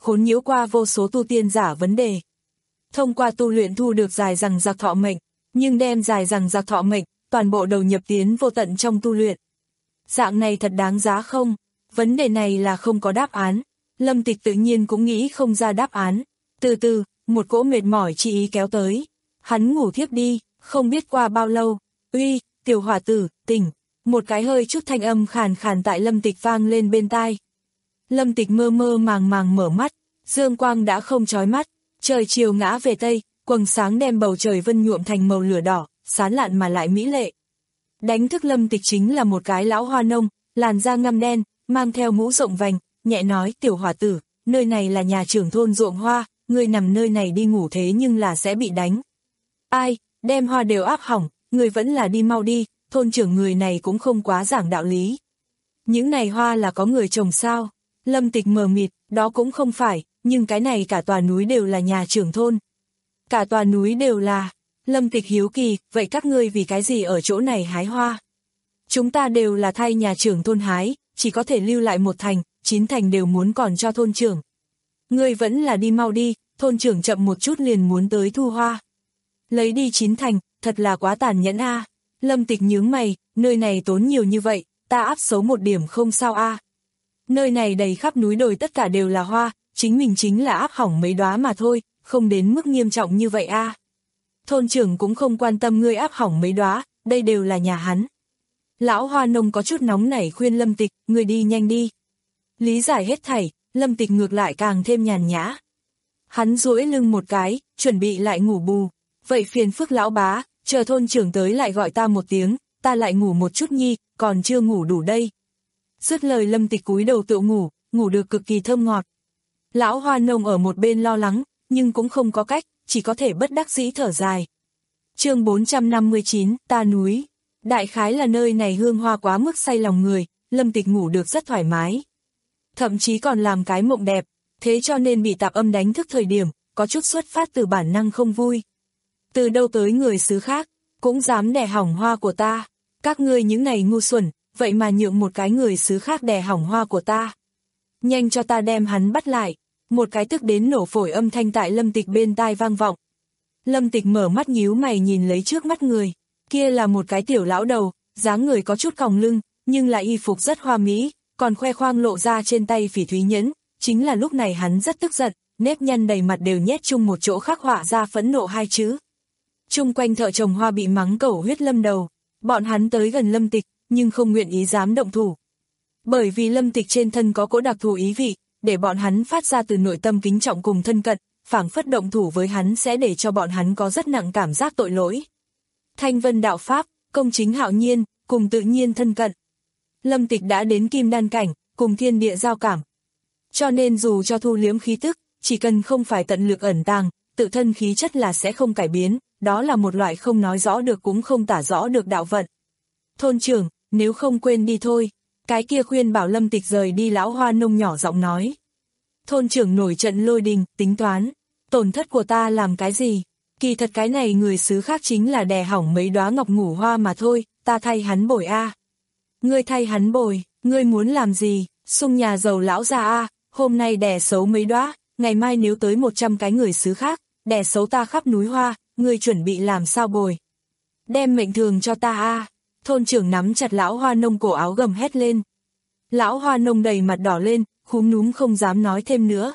khốn nhiễu qua vô số tu tiên giả vấn đề. Thông qua tu luyện thu được dài rằng giặc thọ mệnh, nhưng đem dài rằng giặc thọ mệnh, toàn bộ đầu nhập tiến vô tận trong tu luyện. Dạng này thật đáng giá không? Vấn đề này là không có đáp án. Lâm Tịch tự nhiên cũng nghĩ không ra đáp án. Từ từ, một cỗ mệt mỏi chi ý kéo tới. Hắn ngủ thiếp đi, không biết qua bao lâu. Uy, tiểu hỏa tử, tỉnh. Một cái hơi chút thanh âm khàn khàn tại Lâm Tịch vang lên bên tai. Lâm Tịch mơ mơ màng màng mở mắt, dương quang đã không chói mắt. Trời chiều ngã về tây, quầng sáng đem bầu trời vân nhuộm thành màu lửa đỏ, sán lạn mà lại mỹ lệ. Đánh thức Lâm Tịch chính là một cái lão hoa nông, làn da ngăm đen, mang theo mũ rộng vành, nhẹ nói tiểu hỏa tử, nơi này là nhà trưởng thôn ruộng hoa, ngươi nằm nơi này đi ngủ thế nhưng là sẽ bị đánh. Ai, đem hoa đều áp hỏng, ngươi vẫn là đi mau đi, thôn trưởng người này cũng không quá giảng đạo lý. Những này hoa là có người trồng sao? Lâm Tịch mờ mịt, đó cũng không phải, nhưng cái này cả tòa núi đều là nhà trưởng thôn. Cả tòa núi đều là. Lâm Tịch hiếu kỳ, vậy các ngươi vì cái gì ở chỗ này hái hoa? Chúng ta đều là thay nhà trưởng thôn hái, chỉ có thể lưu lại một thành, chín thành đều muốn còn cho thôn trưởng. Ngươi vẫn là đi mau đi, thôn trưởng chậm một chút liền muốn tới thu hoa. Lấy đi chín thành, thật là quá tàn nhẫn a. Lâm Tịch nhướng mày, nơi này tốn nhiều như vậy, ta áp xấu một điểm không sao a. Nơi này đầy khắp núi đồi tất cả đều là hoa, chính mình chính là áp hỏng mấy đóa mà thôi, không đến mức nghiêm trọng như vậy a. Thôn trưởng cũng không quan tâm ngươi áp hỏng mấy đóa, đây đều là nhà hắn. Lão hoa nông có chút nóng nảy khuyên Lâm Tịch, ngươi đi nhanh đi. Lý giải hết thảy, Lâm Tịch ngược lại càng thêm nhàn nhã. Hắn duỗi lưng một cái, chuẩn bị lại ngủ bù. Vậy phiền phức lão bá, chờ thôn trưởng tới lại gọi ta một tiếng, ta lại ngủ một chút nhi, còn chưa ngủ đủ đây. Dứt lời Lâm Tịch cúi đầu tự ngủ, ngủ được cực kỳ thơm ngọt. Lão hoa nông ở một bên lo lắng, nhưng cũng không có cách, chỉ có thể bất đắc dĩ thở dài. Chương bốn trăm năm mươi chín, ta núi. Đại khái là nơi này hương hoa quá mức say lòng người, Lâm Tịch ngủ được rất thoải mái. Thậm chí còn làm cái mộng đẹp, thế cho nên bị tạp âm đánh thức thời điểm, có chút xuất phát từ bản năng không vui. Từ đâu tới người xứ khác, cũng dám đè hỏng hoa của ta. Các ngươi những này ngu xuẩn, vậy mà nhượng một cái người xứ khác đè hỏng hoa của ta. Nhanh cho ta đem hắn bắt lại. Một cái tức đến nổ phổi âm thanh tại Lâm Tịch bên tai vang vọng. Lâm Tịch mở mắt nhíu mày nhìn lấy trước mắt người. Kia là một cái tiểu lão đầu, dáng người có chút còng lưng, nhưng lại y phục rất hoa mỹ, còn khoe khoang lộ ra trên tay phỉ thúy nhẫn. Chính là lúc này hắn rất tức giận, nếp nhăn đầy mặt đều nhét chung một chỗ khắc họa ra phẫn nộ hai chữ. Chung quanh thợ trồng hoa bị mắng cẩu huyết lâm đầu. Bọn hắn tới gần Lâm Tịch, nhưng không nguyện ý dám động thủ. Bởi vì Lâm Tịch trên thân có cỗ đặc thù ý vị, để bọn hắn phát ra từ nội tâm kính trọng cùng thân cận, phảng phất động thủ với hắn sẽ để cho bọn hắn có rất nặng cảm giác tội lỗi. Thanh vân đạo pháp, công chính hạo nhiên, cùng tự nhiên thân cận. Lâm Tịch đã đến kim đan cảnh, cùng thiên địa giao cảm. Cho nên dù cho thu liếm khí tức, chỉ cần không phải tận lực ẩn tàng, tự thân khí chất là sẽ không cải biến, đó là một loại không nói rõ được cũng không tả rõ được đạo vận. Thôn trưởng, nếu không quên đi thôi. Cái kia khuyên bảo Lâm Tịch rời đi lão hoa nông nhỏ giọng nói. Thôn trưởng nổi trận lôi đình, tính toán. Tổn thất của ta làm cái gì? Kỳ thật cái này người xứ khác chính là đè hỏng mấy đóa ngọc ngủ hoa mà thôi, ta thay hắn bồi a. À. Ngươi thay hắn bồi, ngươi muốn làm gì? Xung nhà giàu lão ra a, à, hôm nay đè xấu mấy đóa, ngày mai nếu tới một trăm cái người xứ khác, đè xấu ta khắp núi hoa, ngươi chuẩn bị làm sao bồi? Đem mệnh thường cho ta a. À. Thôn trưởng nắm chặt lão hoa nông cổ áo gầm hét lên. Lão hoa nông đầy mặt đỏ lên, khúm núm không dám nói thêm nữa.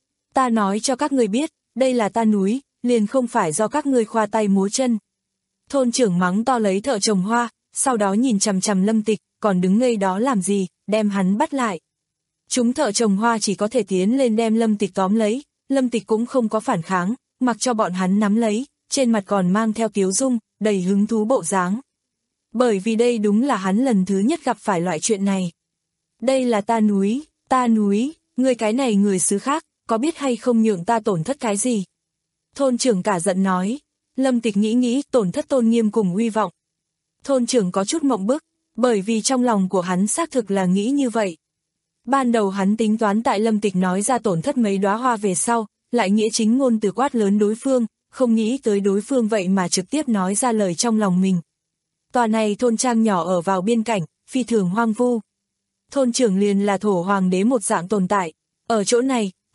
Ta nói cho các ngươi biết, đây là ta núi, liền không phải do các ngươi khoa tay múa chân. Thôn trưởng mắng to lấy thợ trồng hoa, sau đó nhìn chằm chằm Lâm Tịch, còn đứng ngây đó làm gì, đem hắn bắt lại. Chúng thợ trồng hoa chỉ có thể tiến lên đem Lâm Tịch tóm lấy, Lâm Tịch cũng không có phản kháng, mặc cho bọn hắn nắm lấy, trên mặt còn mang theo kiếu dung, đầy hứng thú bộ dáng. Bởi vì đây đúng là hắn lần thứ nhất gặp phải loại chuyện này. Đây là ta núi, ta núi, ngươi cái này người xứ khác, có biết hay không nhượng ta tổn thất cái gì? Thôn trưởng cả giận nói. Lâm Tịch nghĩ nghĩ tổn thất tôn nghiêm cùng uy vọng. Thôn trưởng có chút mộng bức, bởi vì trong lòng của hắn xác thực là nghĩ như vậy. Ban đầu hắn tính toán tại Lâm Tịch nói ra tổn thất mấy đóa hoa về sau, lại nghĩa chính ngôn từ quát lớn đối phương, không nghĩ tới đối phương vậy mà trực tiếp nói ra lời trong lòng mình. Tòa này thôn trang nhỏ ở vào biên cảnh, phi thường hoang vu. Thôn trưởng liền là thổ hoàng đế một dạng tồn tại. Ở chỗ này,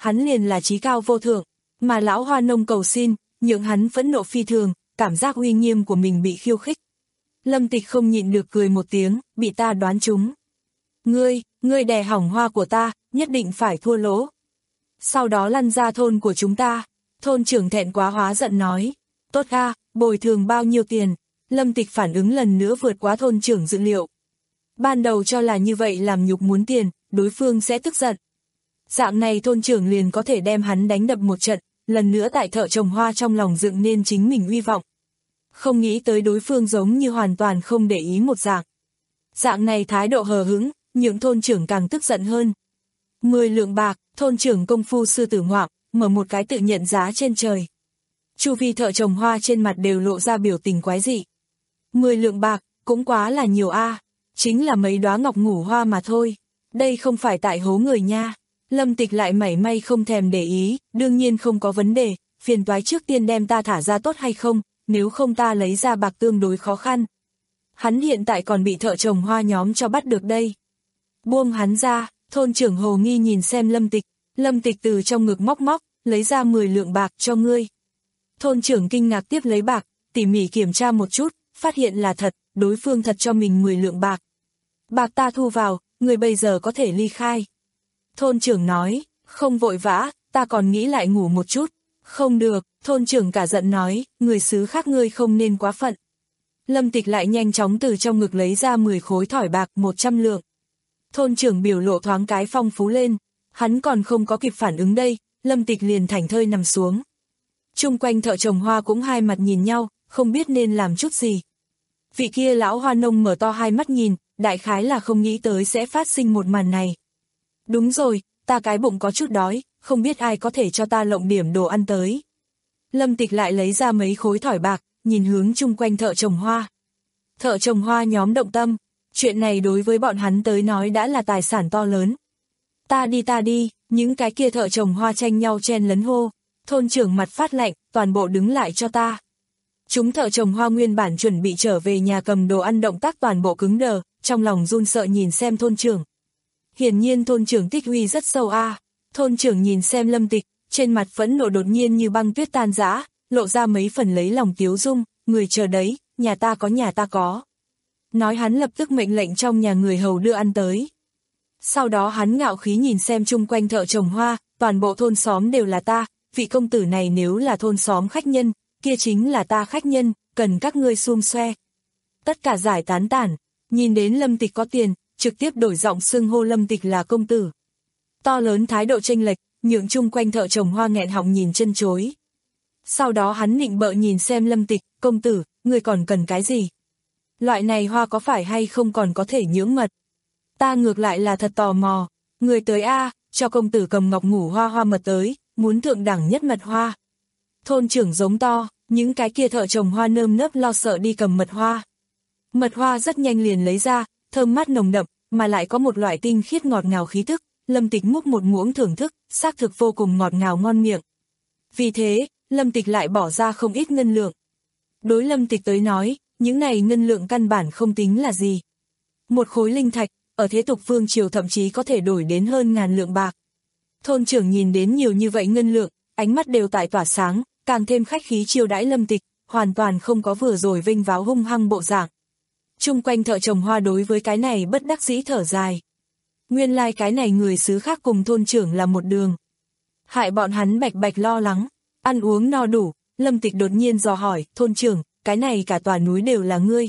hắn liền là chí cao vô thượng, mà lão Hoa Nông cầu xin, nhượng hắn phẫn nộ phi thường, cảm giác uy nghiêm của mình bị khiêu khích. Lâm Tịch không nhịn được cười một tiếng, bị ta đoán trúng. Ngươi, ngươi đè hỏng hoa của ta, nhất định phải thua lỗ. Sau đó lăn ra thôn của chúng ta. Thôn trưởng thẹn quá hóa giận nói. Tốt a, bồi thường bao nhiêu tiền? Lâm Tịch phản ứng lần nữa vượt quá thôn trưởng dự liệu. Ban đầu cho là như vậy làm nhục muốn tiền, đối phương sẽ tức giận. Dạng này thôn trưởng liền có thể đem hắn đánh đập một trận, lần nữa tại thợ trồng hoa trong lòng dựng nên chính mình uy vọng. Không nghĩ tới đối phương giống như hoàn toàn không để ý một dạng. Dạng này thái độ hờ hững, nhượng thôn trưởng càng tức giận hơn. Mười lượng bạc, thôn trưởng công phu sư tử ngoạm, mở một cái tự nhận giá trên trời. Chu vi thợ trồng hoa trên mặt đều lộ ra biểu tình quái dị. Mười lượng bạc, cũng quá là nhiều a, chính là mấy đóa ngọc ngủ hoa mà thôi. Đây không phải tại hố người nha. Lâm Tịch lại mảy may không thèm để ý, đương nhiên không có vấn đề, phiền toái trước tiên đem ta thả ra tốt hay không, nếu không ta lấy ra bạc tương đối khó khăn. Hắn hiện tại còn bị thợ trồng hoa nhóm cho bắt được đây. Buông hắn ra, thôn trưởng hồ nghi nhìn xem Lâm Tịch, Lâm Tịch từ trong ngực móc móc, lấy ra mười lượng bạc cho ngươi. Thôn trưởng kinh ngạc tiếp lấy bạc, tỉ mỉ kiểm tra một chút, phát hiện là thật, đối phương thật cho mình mười lượng bạc. Bạc ta thu vào, người bây giờ có thể ly khai. Thôn trưởng nói, không vội vã, ta còn nghĩ lại ngủ một chút. Không được, thôn trưởng cả giận nói, người xứ khác ngươi không nên quá phận. Lâm Tịch lại nhanh chóng từ trong ngực lấy ra mười khối thỏi bạc một trăm lượng. Thôn trưởng biểu lộ thoáng cái phong phú lên, hắn còn không có kịp phản ứng đây, Lâm Tịch liền thảnh thơi nằm xuống. Chung quanh thợ trồng hoa cũng hai mặt nhìn nhau, không biết nên làm chút gì. Vị kia lão hoa nông mở to hai mắt nhìn, đại khái là không nghĩ tới sẽ phát sinh một màn này. Đúng rồi, ta cái bụng có chút đói, không biết ai có thể cho ta lộng điểm đồ ăn tới. Lâm Tịch lại lấy ra mấy khối thỏi bạc, nhìn hướng chung quanh thợ trồng hoa. Thợ trồng hoa nhóm động tâm, chuyện này đối với bọn hắn tới nói đã là tài sản to lớn. Ta đi ta đi, những cái kia thợ trồng hoa tranh nhau chen lấn hô, thôn trưởng mặt phát lạnh, toàn bộ đứng lại cho ta. Chúng thợ trồng hoa nguyên bản chuẩn bị trở về nhà cầm đồ ăn động tác toàn bộ cứng đờ, trong lòng run sợ nhìn xem thôn trưởng. Hiển nhiên thôn trưởng tích huy rất sâu a. À. Thôn trưởng nhìn xem Lâm Tịch, trên mặt phẫn nộ đột nhiên như băng tuyết tan rã, lộ ra mấy phần lấy lòng tiếu dung, người chờ đấy, nhà ta có nhà ta có. Nói hắn lập tức mệnh lệnh trong nhà người hầu đưa ăn tới. Sau đó hắn ngạo khí nhìn xem chung quanh thợ trồng hoa, toàn bộ thôn xóm đều là ta, vị công tử này nếu là thôn xóm khách nhân, kia chính là ta khách nhân, cần các ngươi xum xoe. Tất cả giải tán tản, nhìn đến Lâm Tịch có tiền, trực tiếp đổi giọng xưng hô Lâm Tịch là công tử. To lớn thái độ chênh lệch, nhượng chung quanh thợ trồng hoa nghẹn họng nhìn chân chối. Sau đó hắn nịnh bợ nhìn xem Lâm Tịch, công tử, người còn cần cái gì? Loại này hoa có phải hay không còn có thể nhưỡng mật? Ta ngược lại là thật tò mò, người tới a, cho công tử cầm ngọc ngủ hoa hoa mật tới, muốn thượng đẳng nhất mật hoa. Thôn trưởng giống to, những cái kia thợ trồng hoa nơm nớp lo sợ đi cầm mật hoa. Mật hoa rất nhanh liền lấy ra, thơm mát nồng đậm, mà lại có một loại tinh khiết ngọt ngào khí thức, Lâm Tịch múc một muỗng thưởng thức, xác thực vô cùng ngọt ngào ngon miệng. Vì thế, Lâm Tịch lại bỏ ra không ít ngân lượng. Đối Lâm Tịch tới nói, những này ngân lượng căn bản không tính là gì. Một khối linh thạch, ở thế tục vương triều thậm chí có thể đổi đến hơn ngàn lượng bạc. Thôn trưởng nhìn đến nhiều như vậy ngân lượng, ánh mắt đều tại tỏa sáng, càng thêm khách khí chiêu đãi Lâm Tịch, hoàn toàn không có vừa rồi vinh váo hung hăng bộ dạng. Chung quanh thợ trồng hoa đối với cái này bất đắc dĩ thở dài. Nguyên lai like cái này người xứ khác cùng thôn trưởng là một đường. Hại bọn hắn bạch bạch lo lắng, ăn uống no đủ, Lâm Tịch đột nhiên dò hỏi, thôn trưởng, cái này cả tòa núi đều là ngươi.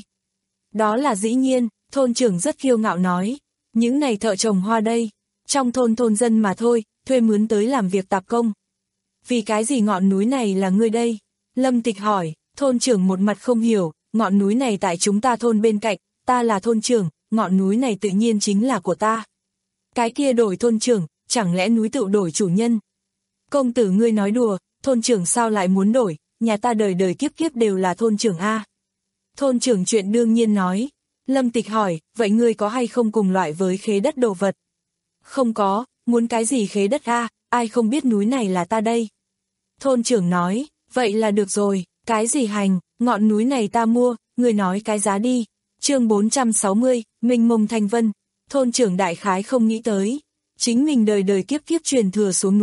Đó là dĩ nhiên, thôn trưởng rất kiêu ngạo nói, những này thợ trồng hoa đây, trong thôn thôn dân mà thôi, thuê mướn tới làm việc tạp công. Vì cái gì ngọn núi này là ngươi đây? Lâm Tịch hỏi, thôn trưởng một mặt không hiểu, ngọn núi này tại chúng ta thôn bên cạnh, ta là thôn trưởng, ngọn núi này tự nhiên chính là của ta. Cái kia đổi thôn trưởng, chẳng lẽ núi tự đổi chủ nhân? Công tử ngươi nói đùa, thôn trưởng sao lại muốn đổi, nhà ta đời đời kiếp kiếp đều là thôn trưởng A. Thôn trưởng chuyện đương nhiên nói. Lâm Tịch hỏi, vậy ngươi có hay không cùng loại với khế đất đồ vật? Không có, muốn cái gì khế đất A, ai không biết núi này là ta đây? Thôn trưởng nói, vậy là được rồi, cái gì hành, ngọn núi này ta mua, ngươi nói cái giá đi. Chương bốn trăm sáu mươi, Minh Mông Thanh Vân. Thôn trưởng đại khái không nghĩ tới, chính mình đời đời kiếp kiếp truyền thừa xuống núi,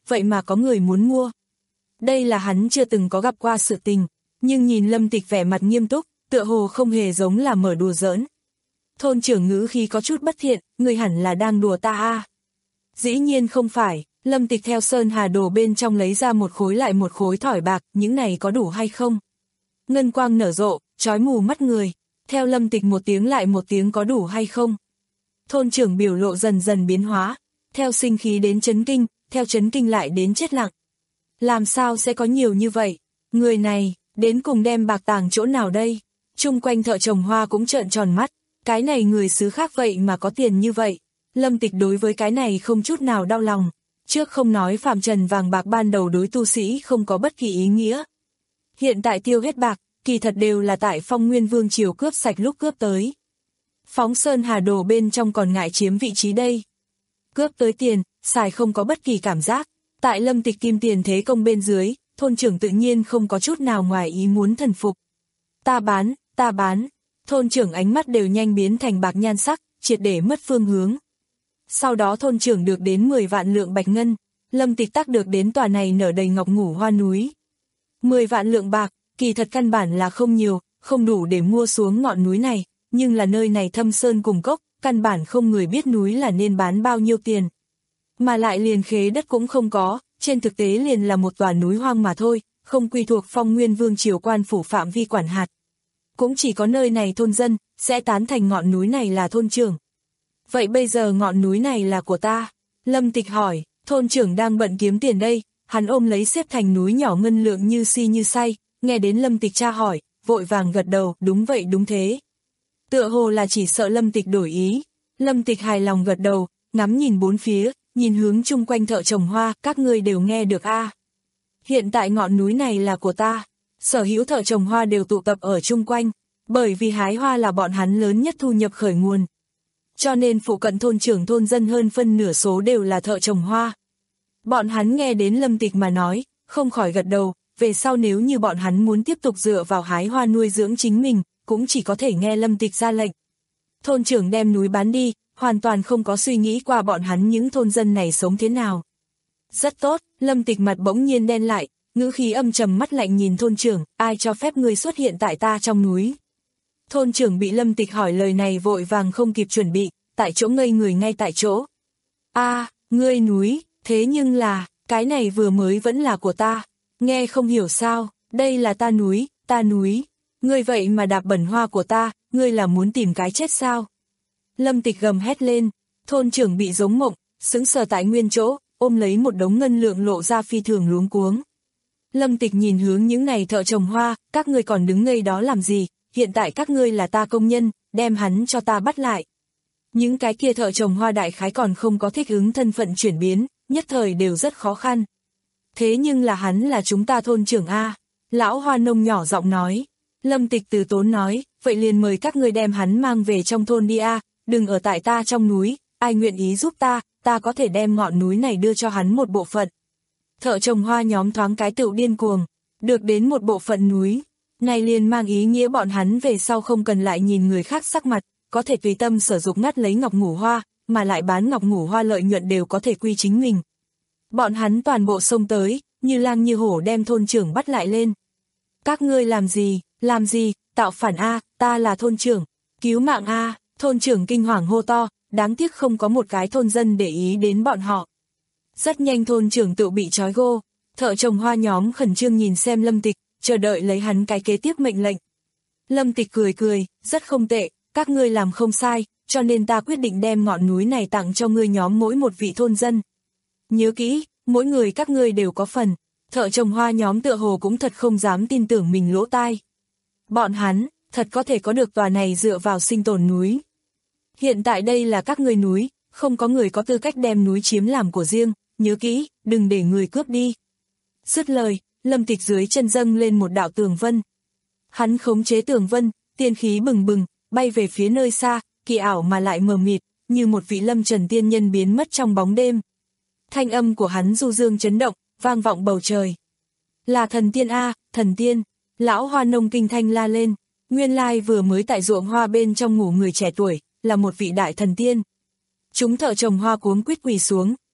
vậy mà có người muốn mua. Đây là hắn chưa từng có gặp qua sự tình, nhưng nhìn Lâm Tịch vẻ mặt nghiêm túc, tựa hồ không hề giống là mở đùa giỡn. Thôn trưởng ngữ khí có chút bất thiện, người hẳn là đang đùa ta à. Dĩ nhiên không phải, Lâm Tịch theo sơn hà đồ bên trong lấy ra một khối lại một khối thỏi bạc, những này có đủ hay không? Ngân quang nở rộ, chói mù mắt người, theo Lâm Tịch một tiếng lại một tiếng có đủ hay không? Thôn trưởng biểu lộ dần dần biến hóa, theo sinh khí đến chấn kinh, theo chấn kinh lại đến chết lặng. Làm sao sẽ có nhiều như vậy? Người này, đến cùng đem bạc tàng chỗ nào đây? Chung quanh thợ trồng hoa cũng trợn tròn mắt, cái này người xứ khác vậy mà có tiền như vậy. Lâm Tịch đối với cái này không chút nào đau lòng, trước không nói phàm trần vàng bạc ban đầu đối tu sĩ không có bất kỳ ý nghĩa. Hiện tại tiêu hết bạc, kỳ thật đều là tại Phong Nguyên Vương triều cướp sạch lúc cướp tới. Phóng sơn hà đồ bên trong còn ngại chiếm vị trí đây. Cướp tới tiền, xài không có bất kỳ cảm giác, tại Lâm Tịch kim tiền thế công bên dưới, thôn trưởng tự nhiên không có chút nào ngoài ý muốn thần phục. Ta bán, ta bán, thôn trưởng ánh mắt đều nhanh biến thành bạc nhan sắc, triệt để mất phương hướng. Sau đó thôn trưởng được đến mười vạn lượng bạch ngân, Lâm Tịch tác được đến tòa này nở đầy ngọc ngủ hoa núi. mười vạn lượng bạc, kỳ thật căn bản là không nhiều, không đủ để mua xuống ngọn núi này, nhưng là nơi này thâm sơn cùng cốc, căn bản không người biết núi là nên bán bao nhiêu tiền. Mà lại liền khế đất cũng không có, trên thực tế liền là một tòa núi hoang mà thôi, không quy thuộc Phong Nguyên Vương triều quan phủ phạm vi quản hạt. Cũng chỉ có nơi này thôn dân, sẽ tán thành ngọn núi này là thôn trưởng. Vậy bây giờ ngọn núi này là của ta? Lâm Tịch hỏi, thôn trưởng đang bận kiếm tiền đây, hắn ôm lấy xếp thành núi nhỏ ngân lượng như si như say, nghe đến Lâm Tịch tra hỏi, vội vàng gật đầu, đúng vậy đúng thế. Tựa hồ là chỉ sợ Lâm Tịch đổi ý, Lâm Tịch hài lòng gật đầu, ngắm nhìn bốn phía, nhìn hướng chung quanh thợ trồng hoa, các ngươi đều nghe được a. À. Hiện tại ngọn núi này là của ta, sở hữu thợ trồng hoa đều tụ tập ở chung quanh, bởi vì hái hoa là bọn hắn lớn nhất thu nhập khởi nguồn. Cho nên phụ cận thôn trưởng thôn dân hơn phân nửa số đều là thợ trồng hoa. Bọn hắn nghe đến Lâm Tịch mà nói, không khỏi gật đầu, về sau nếu như bọn hắn muốn tiếp tục dựa vào hái hoa nuôi dưỡng chính mình, cũng chỉ có thể nghe Lâm Tịch ra lệnh. Thôn trưởng đem núi bán đi, hoàn toàn không có suy nghĩ qua bọn hắn những thôn dân này sống thế nào. Rất tốt, Lâm Tịch mặt bỗng nhiên đen lại, ngữ khí âm trầm mắt lạnh nhìn thôn trưởng, ai cho phép ngươi xuất hiện tại ta trong núi. Thôn trưởng bị Lâm Tịch hỏi lời này vội vàng không kịp chuẩn bị, tại chỗ ngây người ngay tại chỗ. A, à, ngươi núi, thế nhưng là, cái này vừa mới vẫn là của ta, nghe không hiểu sao, đây là ta núi, ta núi, ngươi vậy mà đạp bẩn hoa của ta, ngươi là muốn tìm cái chết sao? Lâm Tịch gầm hét lên, thôn trưởng bị giống mộng, sững sờ tại nguyên chỗ, ôm lấy một đống ngân lượng lộ ra phi thường luống cuống. Lâm Tịch nhìn hướng những này thợ trồng hoa, các ngươi còn đứng ngây đó làm gì, hiện tại các ngươi là ta công nhân, đem hắn cho ta bắt lại. Những cái kia thợ trồng hoa đại khái còn không có thích ứng thân phận chuyển biến, nhất thời đều rất khó khăn. Thế nhưng là hắn là chúng ta thôn trưởng A, lão hoa nông nhỏ giọng nói. Lâm Tịch từ tốn nói, vậy liền mời các ngươi đem hắn mang về trong thôn đi A, đừng ở tại ta trong núi, ai nguyện ý giúp ta, ta có thể đem ngọn núi này đưa cho hắn một bộ phận. Thợ trồng hoa nhóm thoáng cái tựu điên cuồng, được đến một bộ phận núi, này liền mang ý nghĩa bọn hắn về sau không cần lại nhìn người khác sắc mặt, có thể tùy tâm sử dụng ngắt lấy ngọc ngủ hoa, mà lại bán ngọc ngủ hoa lợi nhuận đều có thể quy chính mình. Bọn hắn toàn bộ xông tới, như lang như hổ đem thôn trưởng bắt lại lên. Các ngươi làm gì, làm gì, tạo phản A, ta là thôn trưởng, cứu mạng A, thôn trưởng kinh hoàng hô to, đáng tiếc không có một cái thôn dân để ý đến bọn họ. Rất nhanh thôn trưởng tự bị trói gô, thợ trồng hoa nhóm khẩn trương nhìn xem Lâm Tịch, chờ đợi lấy hắn cái kế tiếp mệnh lệnh. Lâm Tịch cười cười, rất không tệ, các ngươi làm không sai, cho nên ta quyết định đem ngọn núi này tặng cho ngươi nhóm mỗi một vị thôn dân. Nhớ kỹ, mỗi người các ngươi đều có phần, thợ trồng hoa nhóm tựa hồ cũng thật không dám tin tưởng mình lỗ tai. Bọn hắn, thật có thể có được tòa này dựa vào sinh tồn núi. Hiện tại đây là các ngươi núi, không có người có tư cách đem núi chiếm làm của riêng, nhớ kỹ, đừng để người cướp đi. Dứt lời, Lâm Tịch dưới chân dâng lên một đạo tường vân. Hắn khống chế tường vân, tiên khí bừng bừng, bay về phía nơi xa, kỳ ảo mà lại mờ mịt, như một vị lâm trần tiên nhân biến mất trong bóng đêm. Thanh âm của hắn du dương chấn động, vang vọng bầu trời. Là thần tiên A, thần tiên, lão hoa nông kinh thanh la lên, nguyên lai vừa mới tại ruộng hoa bên trong ngủ người trẻ tuổi, là một vị đại thần tiên. Chúng thợ trồng hoa cuống quýt quỳ xuống,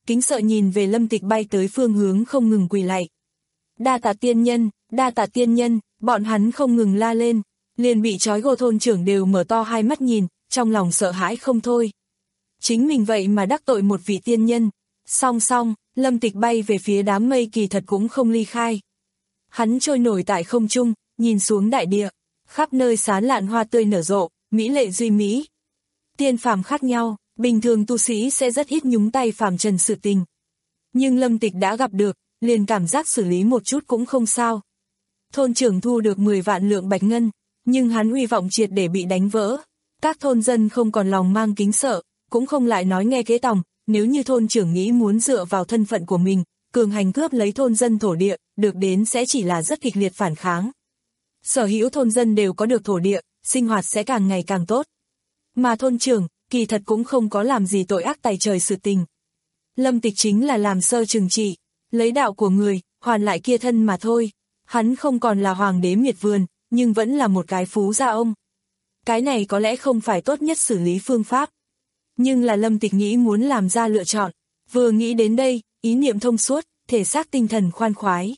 kính sợ nhìn về Lâm Tịch bay tới phương hướng không ngừng quỳ lạy. Đa tạ tiên nhân, đa tạ tiên nhân, bọn hắn không ngừng la lên, liền bị trói gô thôn trưởng đều mở to hai mắt nhìn, trong lòng sợ hãi không thôi. Chính mình vậy mà đắc tội một vị tiên nhân. Song song, Lâm Tịch bay về phía đám mây kỳ thật cũng không ly khai. Hắn trôi nổi tại không trung, nhìn xuống đại địa, khắp nơi sán lạn hoa tươi nở rộ, mỹ lệ duy mỹ. Tiên phàm khác nhau, bình thường tu sĩ sẽ rất ít nhúng tay phàm trần sự tình. Nhưng Lâm Tịch đã gặp được, liền cảm giác xử lý một chút cũng không sao. Thôn trưởng thu được mười vạn lượng bạch ngân, nhưng hắn uy vọng triệt để bị đánh vỡ. Các thôn dân không còn lòng mang kính sợ, cũng không lại nói nghe kế tòng, nếu như thôn trưởng nghĩ muốn dựa vào thân phận của mình, cường hành cướp lấy thôn dân thổ địa, được đến sẽ chỉ là rất kịch liệt phản kháng. Sở hữu thôn dân đều có được thổ địa, sinh hoạt sẽ càng ngày càng tốt. Mà thôn trưởng, kỳ thật cũng không có làm gì tội ác tày trời sự tình. Lâm Tịch chính là làm sơ trừng trị, lấy đạo của người, hoàn lại kia thân mà thôi. Hắn không còn là hoàng đế miệt vườn, nhưng vẫn là một cái phú gia ông. Cái này có lẽ không phải tốt nhất xử lý phương pháp. Nhưng là Lâm Tịch nghĩ muốn làm ra lựa chọn. Vừa nghĩ đến đây, ý niệm thông suốt, thể xác tinh thần khoan khoái.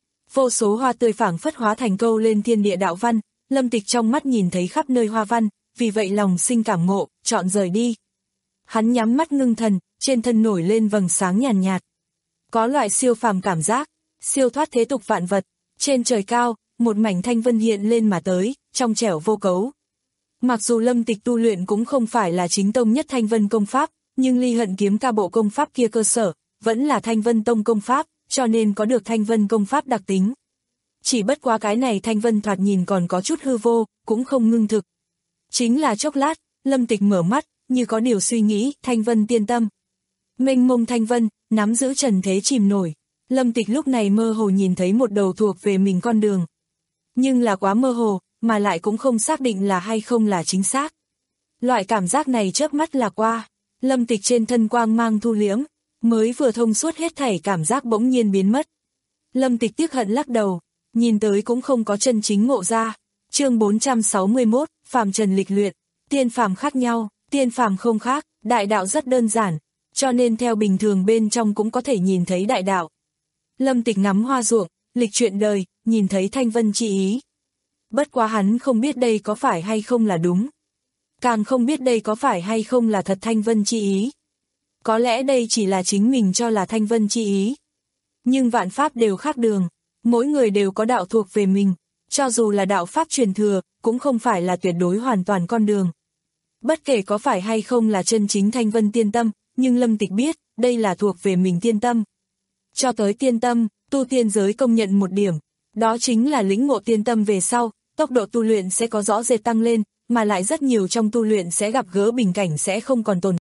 Vô số hoa tươi phảng phất hóa thành câu lên thiên địa đạo văn, Lâm Tịch trong mắt nhìn thấy khắp nơi hoa văn, vì vậy lòng sinh cảm ngộ, chọn rời đi. Hắn nhắm mắt ngưng thần, trên thân nổi lên vầng sáng nhàn nhạt. Có loại siêu phàm cảm giác, siêu thoát thế tục vạn vật, trên trời cao, một mảnh thanh vân hiện lên mà tới, trong trẻo vô cấu. Mặc dù Lâm Tịch tu luyện cũng không phải là chính tông nhất thanh vân công pháp, nhưng ly hận kiếm ca bộ công pháp kia cơ sở, vẫn là thanh vân tông công pháp, cho nên có được thanh vân công pháp đặc tính. Chỉ bất quá cái này thanh vân thoạt nhìn còn có chút hư vô, cũng không ngưng thực. Chính là chốc lát, Lâm Tịch mở mắt, như có điều suy nghĩ, thanh vân tiên tâm. Mênh mông thanh vân, nắm giữ trần thế chìm nổi. Lâm Tịch lúc này mơ hồ nhìn thấy một đầu thuộc về mình con đường. Nhưng là quá mơ hồ, mà lại cũng không xác định là hay không là chính xác. Loại cảm giác này chớp mắt là qua, Lâm Tịch trên thân quang mang thu liễm, mới vừa thông suốt hết thảy cảm giác bỗng nhiên biến mất. Lâm Tịch tiếc hận lắc đầu, nhìn tới cũng không có chân chính ngộ ra. Chương bốn trăm sáu mươi mốt, phàm trần lịch luyện, tiên phàm khác nhau, tiên phàm không khác, đại đạo rất đơn giản, cho nên theo bình thường bên trong cũng có thể nhìn thấy đại đạo. Lâm Tịch ngắm hoa ruộng, lịch chuyện đời, nhìn thấy thanh vân chi ý. Bất quá hắn không biết đây có phải hay không là đúng. Càng không biết đây có phải hay không là thật thanh vân chi ý. Có lẽ đây chỉ là chính mình cho là thanh vân chi ý. Nhưng vạn pháp đều khác đường, mỗi người đều có đạo thuộc về mình, cho dù là đạo pháp truyền thừa, cũng không phải là tuyệt đối hoàn toàn con đường. Bất kể có phải hay không là chân chính thanh vân tiên tâm, nhưng Lâm Tịch biết, đây là thuộc về mình tiên tâm. Cho tới tiên tâm, tu tiên giới công nhận một điểm, đó chính là lĩnh ngộ tiên tâm về sau, tốc độ tu luyện sẽ có rõ rệt tăng lên, mà lại rất nhiều trong tu luyện sẽ gặp gỡ bình cảnh sẽ không còn tồn.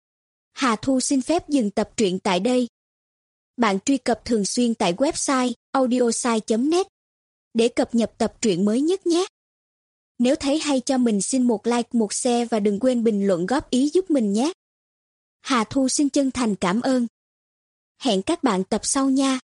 Hà Thu xin phép dừng tập truyện tại đây. Bạn truy cập thường xuyên tại website audiosai chấm net để cập nhật tập truyện mới nhất nhé. Nếu thấy hay cho mình xin một like, một share và đừng quên bình luận góp ý giúp mình nhé. Hà Thu xin chân thành cảm ơn. Hẹn các bạn tập sau nha.